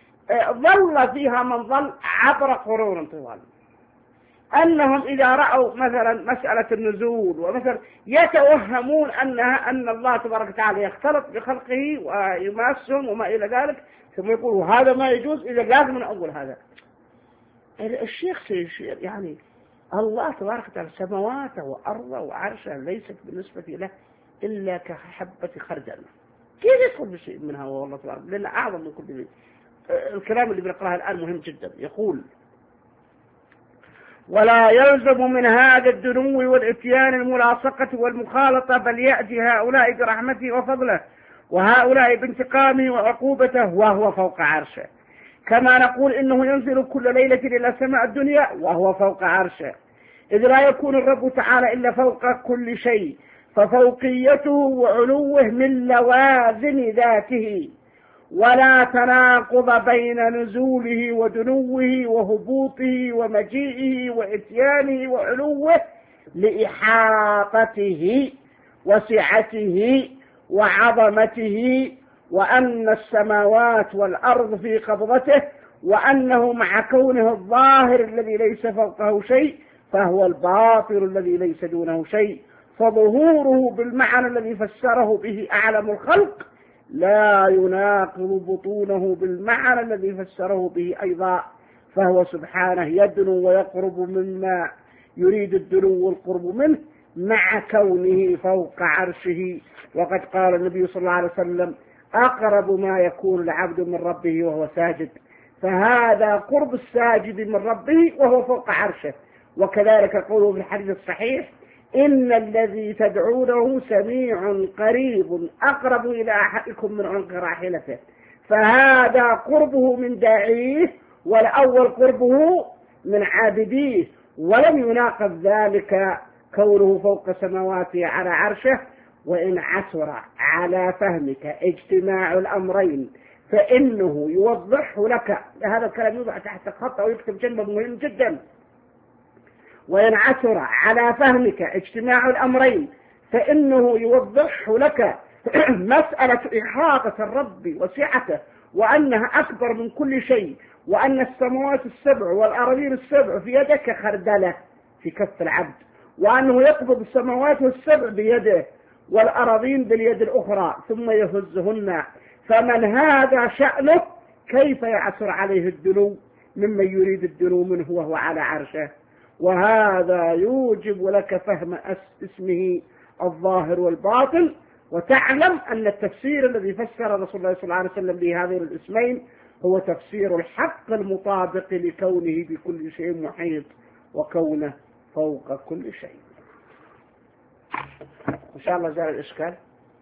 Speaker 2: ظل فيها من ظل عبر قرون طوال، أنهم إذا رأوا مثلا مسألة النزول ومثلا يتوهمون أنها أن الله تبارك وتعالى يختلط بخلقه ويماسهم وما إلى ذلك، ثم يقولوا هذا ما يجوز، إذا لازم من أول هذا الشيخ سيشير يعني الله تبارك وتعالى سماواته وأرضه وعرشه ليست بالنسبة له إلا كحبة خردل، كيف يدخل بشيء منها والله تبارك لأنه أعظم من كل شيء. الكلام اللي بنقرأه الآن مهم جدا. يقول: ولا يلزم من هذا الدنو والإتيان الملاصقة والمخالطة، بل يأتي هؤلاء برحمته وفضله، وهؤلاء بانتقامه وعقوبته وهو فوق عرشه، كما نقول إنه ينزل كل ليلة إلى سماء الدنيا وهو فوق عرشه، إذ لا يكون الرب تعالى إلا فوق كل شيء، ففوقيته وعلوه من لوازم ذاته، ولا تناقض بين نزوله ودنوه وهبوطه ومجيئه وإتيانه وعلوه لإحاطته وسعته وعظمته، وأن السماوات والأرض في قبضته، وأنه مع كونه الظاهر الذي ليس فوقه شيء فهو الباطن الذي ليس دونه شيء، فظهوره بالمعنى الذي فسره به أعلم الخلق لا يناقض بطونه بالمعنى الذي فسره به أيضا، فهو سبحانه يدنو ويقرب مما يريد الدنو والقرب منه مع كونه فوق عرشه. وقد قال النبي صلى الله عليه وسلم: أقرب ما يكون العبد من ربه وهو ساجد، فهذا قرب الساجد من ربه وهو فوق عرشه. وكذلك قوله في الحديث الصحيح: إن الذي تدعونه سميع قريب أقرب إلى أحدكم من عنق راحلته، فهذا قربه من داعيه، والأول قربه من عابديه، ولم يناقض ذلك كونه فوق سماواته على عرشه. وإن عثر على فهمك اجتماع الأمرين فإنه يوضح لك، هذا الكلام يوضع تحت خط أو يكتب جنبه مهم جدا. وإن عثر على فهمك اجتماع الأمرين فإنه يوضح لك مسألة إحاطة الرب وسعته، وأنها أكبر من كل شيء، وأن السماوات السبع والأراضين السبع في يدك خردلة في كف العبد، وأنه يقبض السماوات السبع بيده والأراضين باليد الأخرى ثم يهزهن، فمن هذا شأنه كيف يعثر عليه الدنو ممن يريد الدنو منه وهو على عرشه؟ وهذا يوجب لك فهم اسمه الظاهر والباطن، وتعلم أن التفسير الذي فسر رسول الله صلى الله عليه وسلم بهذين الاسمين هو تفسير الحق المطابق لكونه بكل شيء محيط وكونه فوق كل شيء. إن شاء الله زال الإشكال.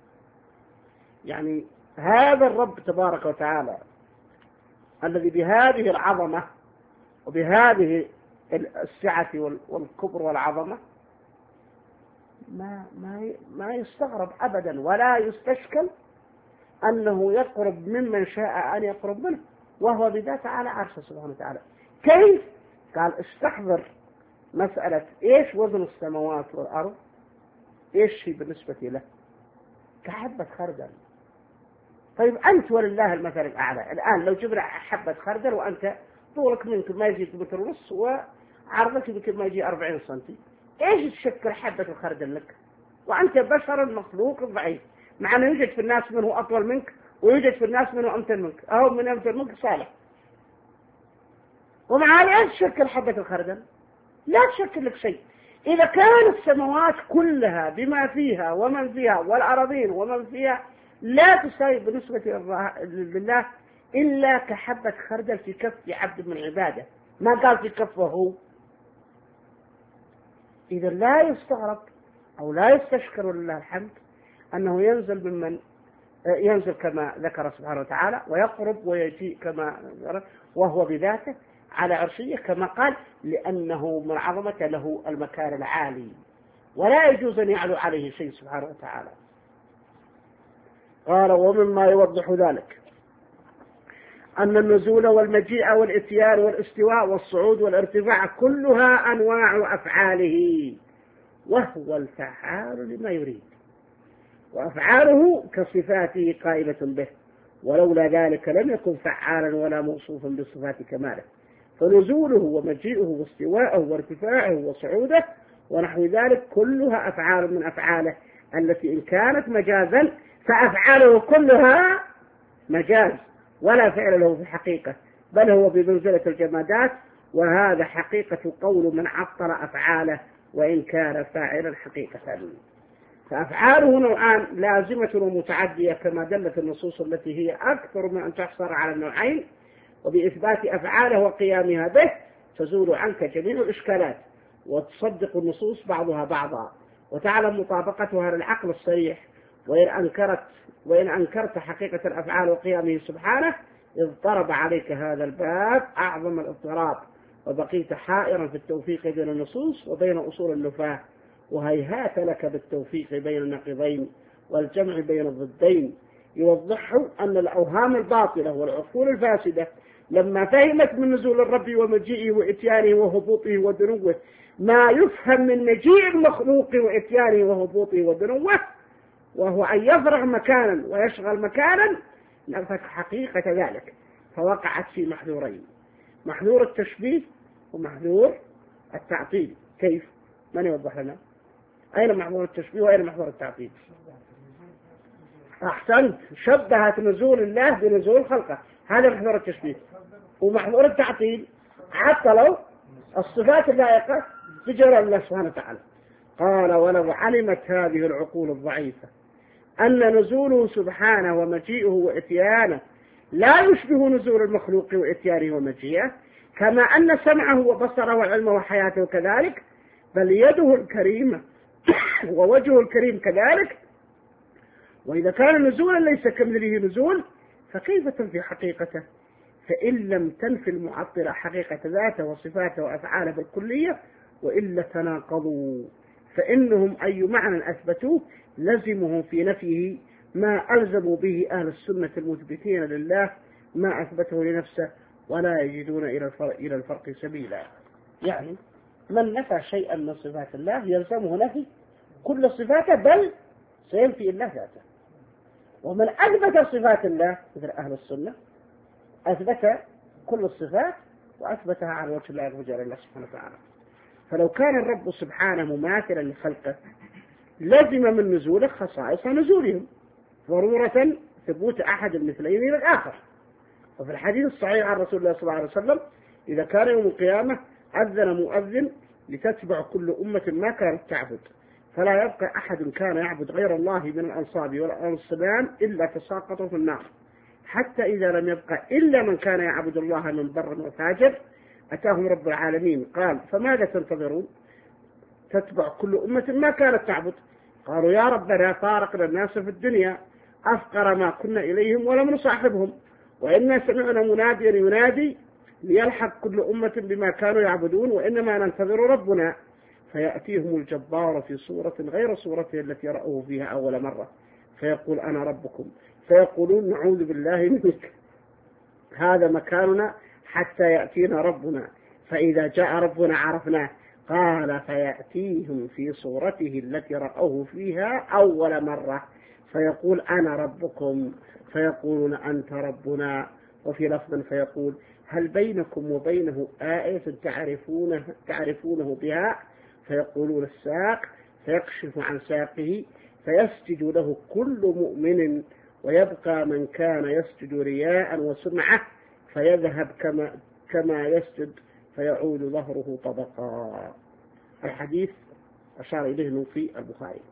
Speaker 2: يعني هذا الرب تبارك وتعالى الذي بهذه العظمة وبهذه السعة والكبر والعظمة ما ما ما يستغرب أبدا ولا يستشكل أنه يقرب ممن شاء أن يقرب منه، وهو بذاته على عرشه سبحانه وتعالى. كيف؟ قال: استحضر مسألة إيش وزن السماوات والأرض، إيش هي بالنسبة له؟ كحبة خردل. طيب أنت ولله المثل الأعلى، الآن لو جبنا حبة خردل وأنت طولك منك ما يجي متر ونص وعرضك يمكن ما يجي أربعين سنتي، إيش تشكل حبة الخردل لك؟ وأنت بشر مخلوق ضعيف، مع أنه يوجد في الناس منه أطول منك ويوجد في الناس منه أمثل منك، أو من أمثل منك صالح، ومع ذلك إيش تشكل حبة الخردل؟ لا تشكل لك شيء. إذا كان السماوات كلها بما فيها ومن فيها والأراضين ومن فيها لا تساوي بالنسبة لله إلا كحبة خردل في كف عبد من عباده، ما قال في كفه هو. إذا لا يستغرب أو لا يستشكر لله الحمد أنه ينزل ممن ينزل كما ذكر سبحانه وتعالى، ويقرب ويجيء كما ذكر، وهو بذاته على عرشه كما قال، لأنه من عظمته له المكان العالي ولا يجوز أن يعلو عليه شيء سبحانه وتعالى. قال: ومما يوضح ذلك أن النزول والمجيء والإتيان والاستواء والصعود والارتفاع كلها أنواع أفعاله، وهو الفعال لما يريد، وأفعاله كصفاته قائمة به، ولولا ذلك لم يكن فعالا ولا موصوفا بصفات كماله. فنزوله ومجيئه واستواءه وارتفاعه وصعوده ونحو ذلك كلها أفعال من أفعاله التي إن كانت مجازا فأفعاله كلها مجاز ولا فعل له في الحقيقة، بل هو بمنزلة الجمادات، وهذا حقيقة قول من عطل أفعاله وإن كان فاعلا حقيقة. فأفعاله نوعان: لازمة ومتعدية كما دلت النصوص التي هي أكثر من أن تحصر على النوعين، وبإثبات أفعاله وقيامها به تزول عنك جميع الإشكالات، وتصدق النصوص بعضها بعضا، وتعلم مطابقتها للعقل الصريح. وإن أنكرت وإن أنكرت حقيقة الأفعال وقيامه سبحانه اضطرب عليك هذا الباب أعظم الاضطراب، وبقيت حائرا في التوفيق بين النصوص وبين أصول النفاة، وهيهات لك بالتوفيق بين النقيضين والجمع بين الضدين، يوضحه أن الأوهام الباطلة والعقول الفاسدة لما فهمت من نزول الرب ومجيئه وإتيانه وهبوطه ودنوه ما يفهم من مجيء المخلوق وإتيانه وهبوطه ودنوه، وهو أن يفرغ مكانا ويشغل مكانا، نفت حقيقة ذلك، فوقعت في محذورين: محذور التشبيه ومحذور التعطيل. كيف؟ من يوضح لنا؟ أين محذور التشبيه وأين محذور التعطيل؟ أحسنت، شبهت نزول الله بنزول خلقه، هذا محذور التشبيه. ومحذور التعطيل عطلوا الصفات اللائقة بجلال الله سبحانه وتعالى. قال: ولو علمت هذه العقول الضعيفة أن نزوله سبحانه ومجيئه وإتيانه لا يشبه نزول المخلوق وإتيانه ومجيئه، كما أن سمعه وبصره وعلمه وحياته كذلك، بل يده الكريمة ووجهه الكريم كذلك، وإذا كان نزولا ليس كمثله نزول فكيف تنفي حقيقته؟ فإن لم تنفي المعطلة حقيقة ذاته وصفاته وأفعاله بالكلية وإلا تناقضوا، فإنهم أي معنى أثبتوه لزمهم في نفيه ما ألزموا به أهل السنة المثبتين لله ما أثبته لنفسه، ولا يجدون إلى الفرق سبيلا. يعني من نفى شيئا من صفات الله يلزمه نفي كل صفاته، بل سينفي الله ذاته. ومن أثبت صفات الله مثل أهل السنة أثبت كل الصفات وأثبتها على وجه الله وجل الله سبحانه وتعالى. فلو كان الرب سبحانه مماثلا لخلقه لزم من نزوله خصائص نزولهم، ضرورة ثبوت أحد المثلين للآخر. وفي الحديث الصحيح عن رسول الله صلى الله عليه وسلم: إذا كان يوم القيامة أذن مؤذن لتتبع كل أمة ما كانت تعبد، فلا يبقى أحد كان يعبد غير الله من الأنصاب والأنصبان إلا تساقطوا في النار، حتى إذا لم يبقى إلا من كان يعبد الله من بر وفاجر أتاهم رب العالمين قال: فماذا تنتظرون؟ تتبع كل أمة ما كانت تعبد. قالوا: يا ربنا فارقنا الناس في الدنيا أفقر ما كنا إليهم ولم نصاحبهم، وإنا سمعنا مناديا ينادي ليلحق كل أمة بما كانوا يعبدون وإنما ننتظر ربنا. فيأتيهم الجبار في صورة غير صورته التي رأوه فيها أول مرة، فيقول: أنا ربكم، فيقولون: نعوذ بالله منك، هذا مكاننا حتى يأتينا ربنا، فإذا جاء ربنا عرفناه. قال: فيأتيهم في صورته التي رأوه فيها أول مرة، فيقول: أنا ربكم، فيقولون: أنت ربنا. وفي لفظ فيقول: هل بينكم وبينه آية تعرفونه, تعرفونه بها؟ فيقولون: الساق، فيكشف عن ساقه فيسجد له كل مؤمن، ويبقى من كان يسجد رياء وسمعة فيذهب كما, كما يسجد فيعود ظهره طبقا. الحديث أشار إليه نوفي البخاري.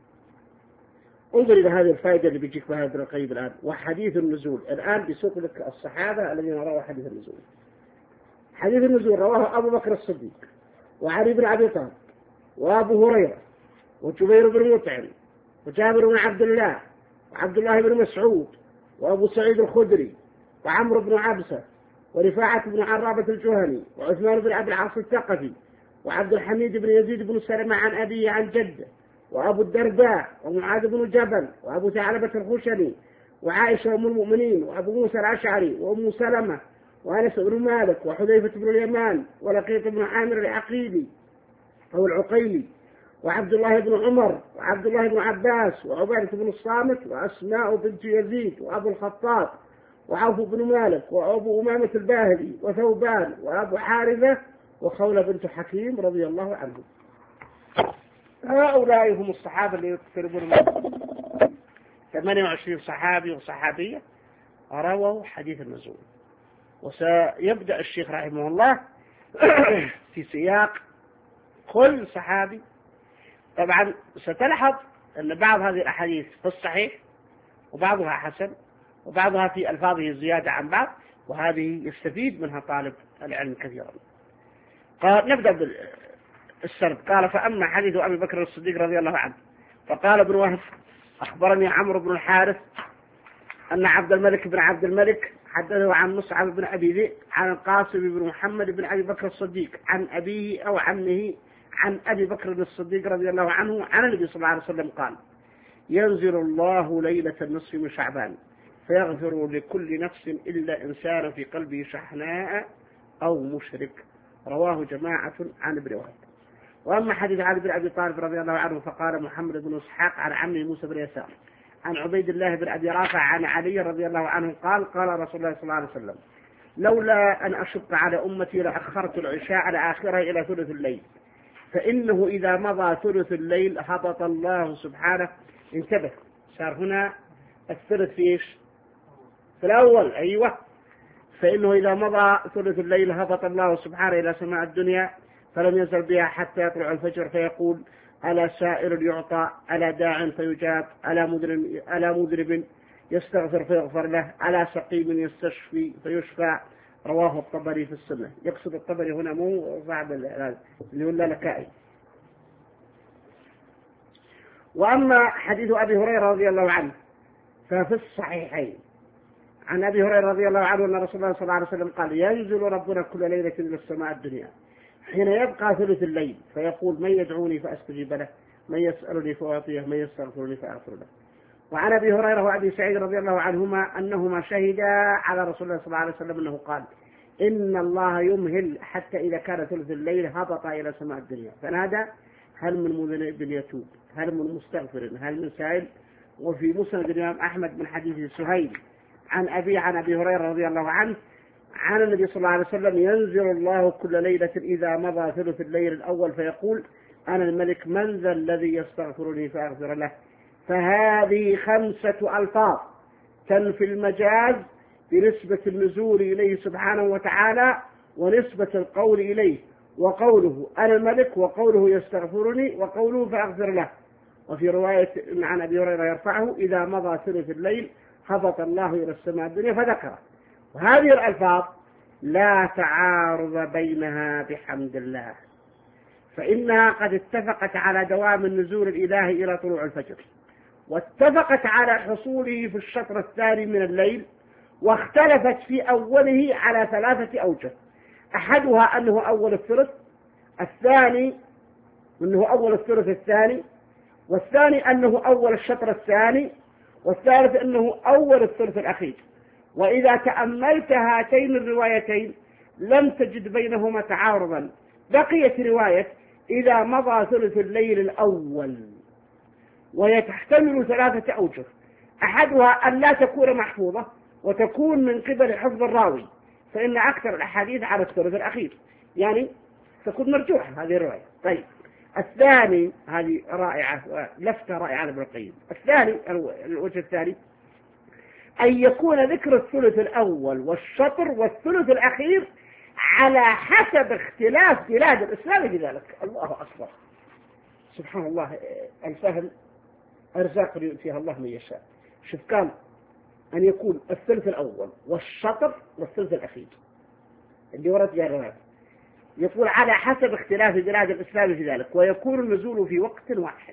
Speaker 2: انظر إلى هذه الفائدة اللي بيجيك بها ابن القيم الآن. وحديث النزول الآن بيسوق لك الصحابة الذين رواه حديث النزول. حديث النزول رواه أبو بكر الصديق وعلي بن أبي طالب وأبو هريرة وجبير بن مطعم وجابر بن عبد الله وعبد الله بن مسعود وأبو سعيد الخدري وعمرو بن عبسة ورفاعة بن عرابة الجهني وعثمان بن عبد العاص الثقفي وعبد الحميد بن يزيد بن سلمة عن أبيه عن جده وأبو الدرداء ومعاذ بن جبل وأبو ثعلبة الخشني وعائشة أم المؤمنين وأبو موسى الأشعري وأم سلمة وأنس بن مالك وحذيفة بن اليمان ولقيط بن عامر العقيلي أو العقيلي وعبد الله بن عمر وعبد الله بن عباس وعبادة بن الصامت وأسماء بنت يزيد وأبو الخطاب وعوف بن مالك وأبو أمامة الباهلي وثوبان وأبو حارثة وخولة بنت حكيم رضي الله عنهم. هؤلاء هم الصحابة اللي يقتربون من ثمانية وعشرين صحابي وصحابية رووا حديث النزول. وسيبدأ الشيخ رحمه الله في سياق كل صحابي. طبعا ستلاحظ أن بعض هذه الأحاديث في الصحيح وبعضها حسن وبعضها في ألفاظه زيادة عن بعض، وهذه يستفيد منها طالب العلم كثيرا. قال نبدأ بالسرد. قال: فأما حديث أبي بكر الصديق رضي الله عنه فقال ابن وهب: أخبرني عمرو بن الحارث أن عبد الملك بن عبد الملك حدثه عن مصعب بن أبي ذئب عن القاسم بن محمد بن أبي بكر الصديق عن أبيه أو عمه عن أبي بكر الصديق رضي الله عنه عن النبي صلى الله عليه وسلم قال: ينزل الله ليلة النصف من شعبان فيغفر لكل نفس إلا إنسان في قلبه شحناء أو مشرك. رواه جماعة عن ابن وهب. وأما حديث علي بن أبي طالب رضي الله عنه فقال محمد بن إسحاق عن عمه موسى بن يسار عن عبيد الله بن أبي رافع عن علي رضي الله عنه قال قال رسول الله صلى الله عليه وسلم لولا أن أشق على أمتي لأخرت العشاء على آخرها إلى ثلث الليل فإنه إذا مضى ثلث الليل هبط الله سبحانه. انتبه، صار هنا الثلث فيش في الأول. أيوة، فإنه إذا مضى ثلث الليل هبط الله سبحانه إلى سماء الدنيا فلم يزل بها حتى يطلع الفجر فيقول ألا سائر يعطى ألا داع فيجاب ألا مذنب ألا مذنب يستغفر فيغفر له ألا سقيم يستشفي فيشفى. رواه الطبري في السنة. يقصد الطبري هنا مو صعب اللي هو اللالكائي. وأما حديث أبي هريرة رضي الله عنه ففي الصحيحين عن أبي هريرة رضي الله عنه أن رسول الله صلى الله عليه وسلم قال ينزل ربنا كل ليلة إلى السماء الدنيا حين يبقى ثلث الليل فيقول من يدعوني فأستجيب له من يسألني فأعطيه من يستغفرني فأغفر له. وعن أبي هريرة وأبي سعيد رضي الله عنهما أنهما شهدا على رسول الله صلى الله عليه وسلم أنه قال إن الله يمهل حتى إذا كان ثلث الليل هبط إلى سماء الدنيا فنادى هل من مذنب يتوب هل من مستغفر هل من سائل. وفي مسند الإمام أحمد من حديث سهيل عن أبي عن أبي هريرة رضي الله عنه عن النبي صلى الله عليه وسلم ينزل الله كل ليلة إذا مضى ثلث الليل الأول فيقول أنا الملك من ذا الذي يستغفرني فأغفر له. فهذه خمسة ألفاظ تنفي المجاز بنسبة النزول إليه سبحانه وتعالى ونسبة القول إليه، وقوله أنا الملك وقوله يستغفرني وقوله فأغفر له. وفي رواية عن أبي هريرة يرفعه إذا مضى ثلث الليل هبط الله إلى السماء الدنيا فذكره. وهذه الألفاظ لا تعارض بينها بحمد الله، فإنها قد اتفقت على دوام النزول الإلهي إلى طلوع الفجر، واتفقت على حصوله في الشطر الثاني من الليل، واختلفت في أوله على ثلاثة أوجه. أحدها أنه أول الثلث، الثاني أنه أول الثلث الثاني، والثاني أنه أول الشطر الثاني، والثالث أنه أول الثلث الأخير. وإذا تأملت هاتين الروايتين لم تجد بينهما تعارضا. بقيت رواية إذا مضى ثلث الليل الأول، وهي تحتمل ثلاثة أوجه. أحدها أن لا تكون محفوظة وتكون من قبل حفظ الراوي، فإن أكثر الأحاديث على الثلث الأخير، يعني تكون مرجوحة هذه الرواية. طيب، الثاني هذه رائعة لفتة رائعة لابن القيم. الثاني الوجه الثاني أن يكون ذكر الثلث الأول والشطر والثلث الأخير على حسب اختلاف بلاد الإسلام بذلك. الله أكبر، سبحان الله، الفهم أرزاق يؤتيها الله من يشاء. شوف، كان أن يكون الثلث الأول والشطر والثلث الأخير اللي ورد جارنا، يقول على حسب اختلاف بلاد الإسلام في ذلك، ويكون النزول في وقت واحد،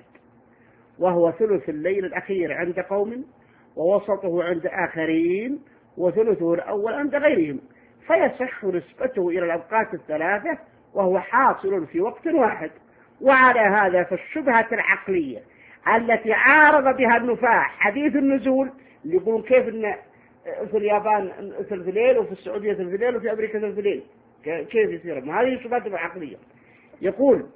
Speaker 2: وهو ثلث الليل الأخير عند قوم، ووسطه عند آخرين، وثلثه الأول عند غيرهم، فيصح نسبته إلى الأوقات الثلاثة وهو حاصل في وقت واحد. وعلى هذا فالشبهة العقلية التي عارض بها النفاة حديث النزول، اللي يقولون كيف إن في اليابان ثلث ليل وفي السعودية ثلث ليل وفي أمريكا ثلث ليل، كيف يصير؟ ما هذه شبهة عقلية. يقول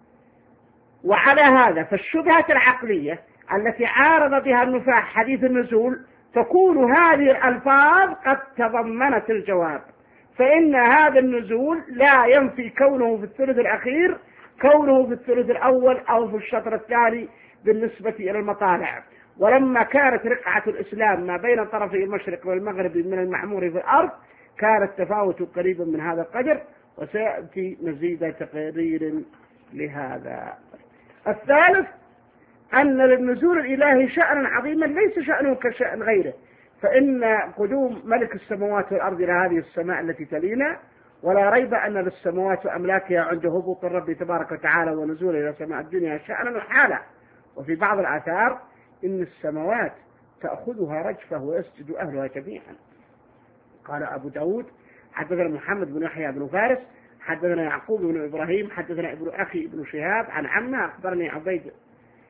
Speaker 2: وعلى هذا فالشبهة العقلية التي عارض بها النفاة حديث النزول تكون هذه الألفاظ قد تضمنت الجواب، فإن هذا النزول لا ينفي كونه في الثلث الأخير كونه في الثلث الأول أو في الشطر الثاني بالنسبة إلى المطالع. ولما كانت رقعة الإسلام ما بين طرفي المشرق والمغرب من المعمور في الأرض كان التفاوت قريبا من هذا القدر، وسيأتي مزيد تقرير لهذا. الثالث أن للنزول الإلهي شأنا عظيما ليس شأنه كشأن غيره، فإن قدوم ملك السماوات والأرض إلى هذه السماء التي تلينا، ولا ريب أن للسماوات وأملاكها عند هبوط الرب تبارك وتعالى ونزول إلى سماء الدنيا شأنا وحالا. وفي بعض الآثار إن السماوات تأخذها رجفة ويسجد أهلها جميعا. قال أبو داود حدثنا محمد بن يحيى بن فارس حدثنا يعقوب بن إبراهيم حدثنا ابن أخي ابن شهاب عن عمه أخبرني عبيد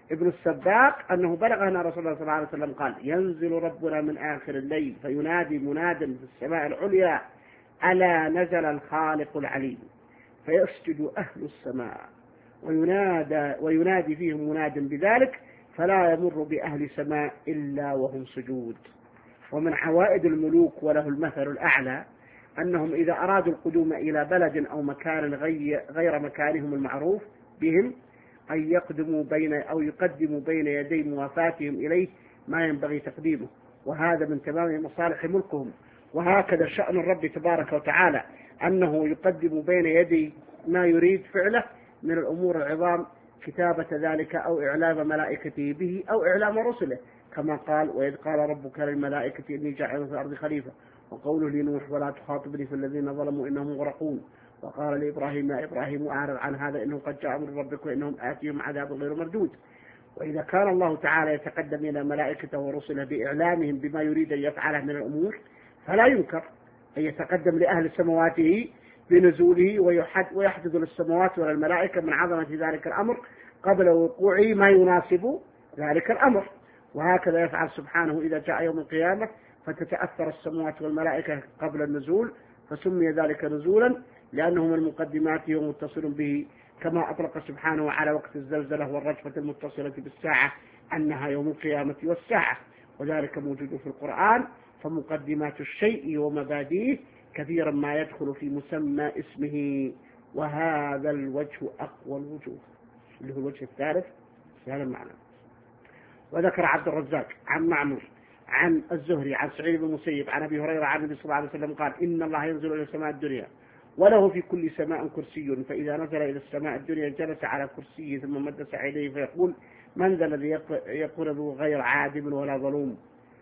Speaker 2: ابن السباق أنه بلغ أن رسول الله صلى الله عليه وسلم قال ينزل ربنا من آخر الليل فينادي مناد في السماء العليا ألا نزل الخالق العليم، فيسجد أهل السماء وينادى, وينادي فيهم مناد بذلك فلا يمر بأهل سماء إلا وهم سجود. ومن عوائد الملوك وله المثل الأعلى أنهم إذا أرادوا القدوم إلى بلد أو مكان غير مكانهم المعروف بهم أن يقدموا بين أو يقدموا بين يدي موافاتهم إليه ما ينبغي تقديمه، وهذا من تمام مصالح ملكهم. وهكذا شأن الرب تبارك وتعالى أنه يقدم بين يدي ما يريد فعله من الأمور العظام كتابة ذلك أو إعلام ملائكته به أو إعلام رسله، كما قال وإذ قال ربك للملائكة إني جاعل في الأرض خليفة، وقوله لنوح ولا تخاطبني في الذين ظلموا إنهم مغرقون، وقال لإبراهيم يا إبراهيم أعرض عن هذا إنه قد جاء من ربك وإنهم آتيهم عذاب غير مردود. وإذا كان الله تعالى يتقدم إلى ملائكته ورسله بإعلامهم بما يريد أن يفعله من الأمور فلا ينكر أن يتقدم لأهل سمواته بنزوله ويحدث للسماوات وللملائكة من عظمة ذلك الأمر قبل وقوعه ما يناسب ذلك الأمر. وهكذا يفعل سبحانه إذا جاء يوم القيامة فتتأثر السماوات والملائكة قبل النزول، فسمي ذلك نزولا لأنه من مقدماته ومتصل به، كما أطلق سبحانه على وقت الزلزلة والرجفة المتصلة بالساعة أنها يوم القيامة والساعة، وذلك موجود في القرآن. فمقدمات الشيء ومبادئه كثيرا ما يدخل في مسمى اسمه، وهذا الوجه أقوى الوجوه اللي هو الوجه الثالث في هذا المعنى. وذكر عبد الرزاق عن معمر عن الزهري عن سعيد بن المسيب عن أبي هريرة عن النبي صلى الله عليه وسلم قال إن الله ينزل إلى السماء الدنيا وله في كل سماء كرسي، فإذا نزل إلى السماء الدنيا جلس على كرسيه ثم مد سعيديه فيقول من ذا الذي يقرض غير عادم ولا ظلوم،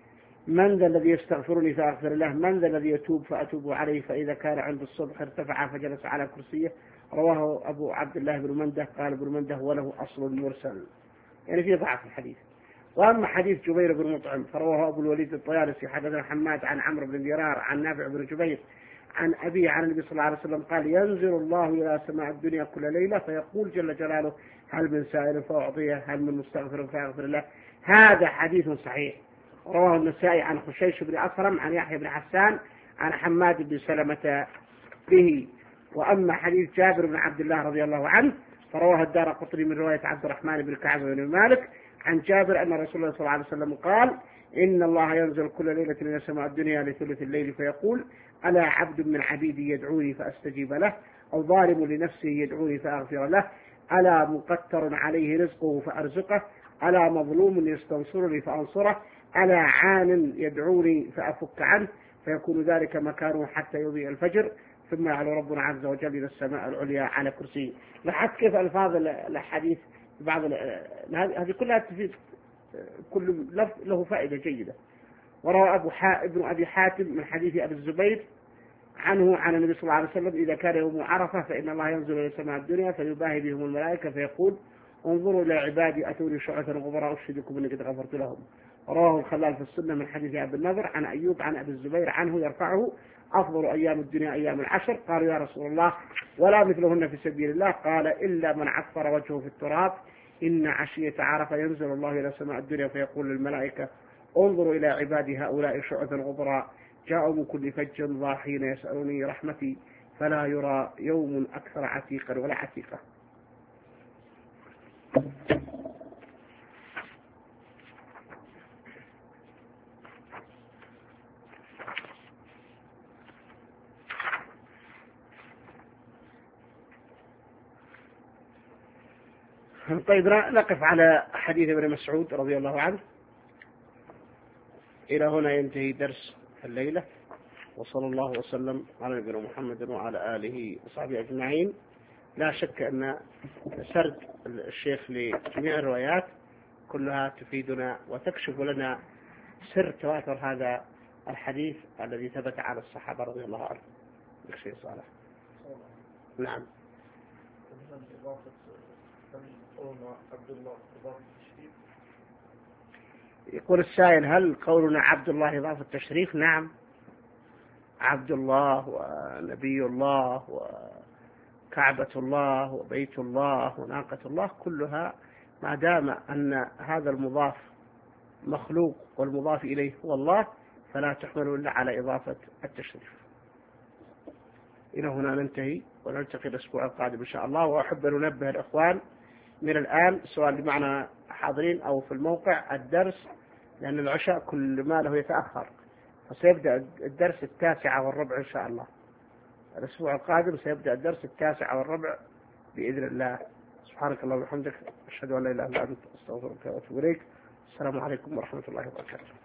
Speaker 2: من ذا الذي يستغفرني فأغفر له، من ذا الذي يتوب فأتوب عليه. فإذا كان عند الصبح ارتفع فجلس على كرسيه. رواه أبو عبد الله بن منده قال ابن منده وله أصل مرسل، يعني في ضعف الحديث. وأما حديث جبير بن مطعم فرواه أبو الوليد الطيالسي حدثنا حماد عن عمرو بن دينار عن نافع بن جبير عن أبي عن النبي صلى الله عليه وسلم قال ينزل الله إلى سماء الدنيا كل ليلة فيقول جل جلاله هل من سائل فأعطيه، هل من مستغفر فأغفر له. هذا حديث صحيح رواه النسائي عن خشيش بن أصرم عن يحيى بن حسان عن حماد بن سلمة به. وأما حديث جابر بن عبد الله رضي الله عنه فرواه الدارقطني من رواية عبد الرحمن بن كعب بن مالك عن جابر أن رسول الله صلى الله عليه وسلم قال إن الله ينزل كل ليلة إلى سماء الدنيا لثلث الليل فيقول ألا عبد من عبيدي يدعوني فأستجيب له، أو ظالم لنفسه يدعوني فأغفر له، ألا مقتر عليه رزقه فأرزقه، ألا مظلوم يستنصرني فأنصره، ألا عان يدعوني فأفك عنه، فيكون ذلك مكانه حتى يضيء الفجر ثم يعلو ربنا عز وجل إلى السماء العليا على كرسيه. لاحظت كيف ألفاظ الحديث بعض هذه كلها تفيد، كل لفظ له فائدة جيدة. وروى أبو ابن أبي حاتم من حديث أبي الزبير عنه عن النبي صلى الله عليه وسلم إذا كان يوم عرفة فإن الله ينزل إلى سماء الدنيا فيباهي بهم الملائكة فيقول انظروا إلى عبادي أتوني شعثا غبراء أشهدكم أني قد غفرت لهم. رواه الخلال في السنة من حديث أبي النضر عن أيوب عن أبي الزبير عنه يرفعه أفضل أيام الدنيا أيام العشر. قالوا يا رسول الله ولا مثلهن في سبيل الله؟ قال إلا من عفر وجهه في التراب إن عشية عرفة ينزل الله إلى سماء الدنيا فيقول للملائكة انظروا إلى عبادي هؤلاء شعثا غبراء جاءوا من كل فج ضاحين يسألوني رحمتي فلا يرى يوم أكثر عتيقا ولا عتيقة. طيب نقف على حديث ابن مسعود رضي الله عنه. إلى هنا ينتهي درس الليلة، وصلى الله وسلم على نبينا محمد وعلى آله وصحبه أجمعين. لا شك أن سرد الشيخ لجميع الروايات كلها تفيدنا وتكشف لنا سر تواتر هذا الحديث الذي ثبت على الصحابة رضي الله عنهم. شيء صالح. نعم. يقول السائل هل قولنا عبد الله إضافة التشريف؟ نعم، عبد الله ونبي الله وكعبة الله وبيت الله وناقة الله كلها ما دام أن هذا المضاف مخلوق والمضاف إليه هو الله فلا تحمل إلا على إضافة التشريف. إلى هنا ننتهي ونلتقي الأسبوع القادم إن شاء الله. وأحب أن ننبه الإخوان من الآن سواء معنا حاضرين أو في الموقع الدرس، لأن العشاء كل ما له يتأخر، فسيبدأ الدرس التاسعة والربع إن شاء الله. الأسبوع القادم سيبدأ الدرس التاسعة والربع بإذن الله. سبحانك اللهم وبحمدك، أشهد أن لا إله إلا أنت، أستغفرك وأتوب إليك. السلام عليكم ورحمة الله وبركاته.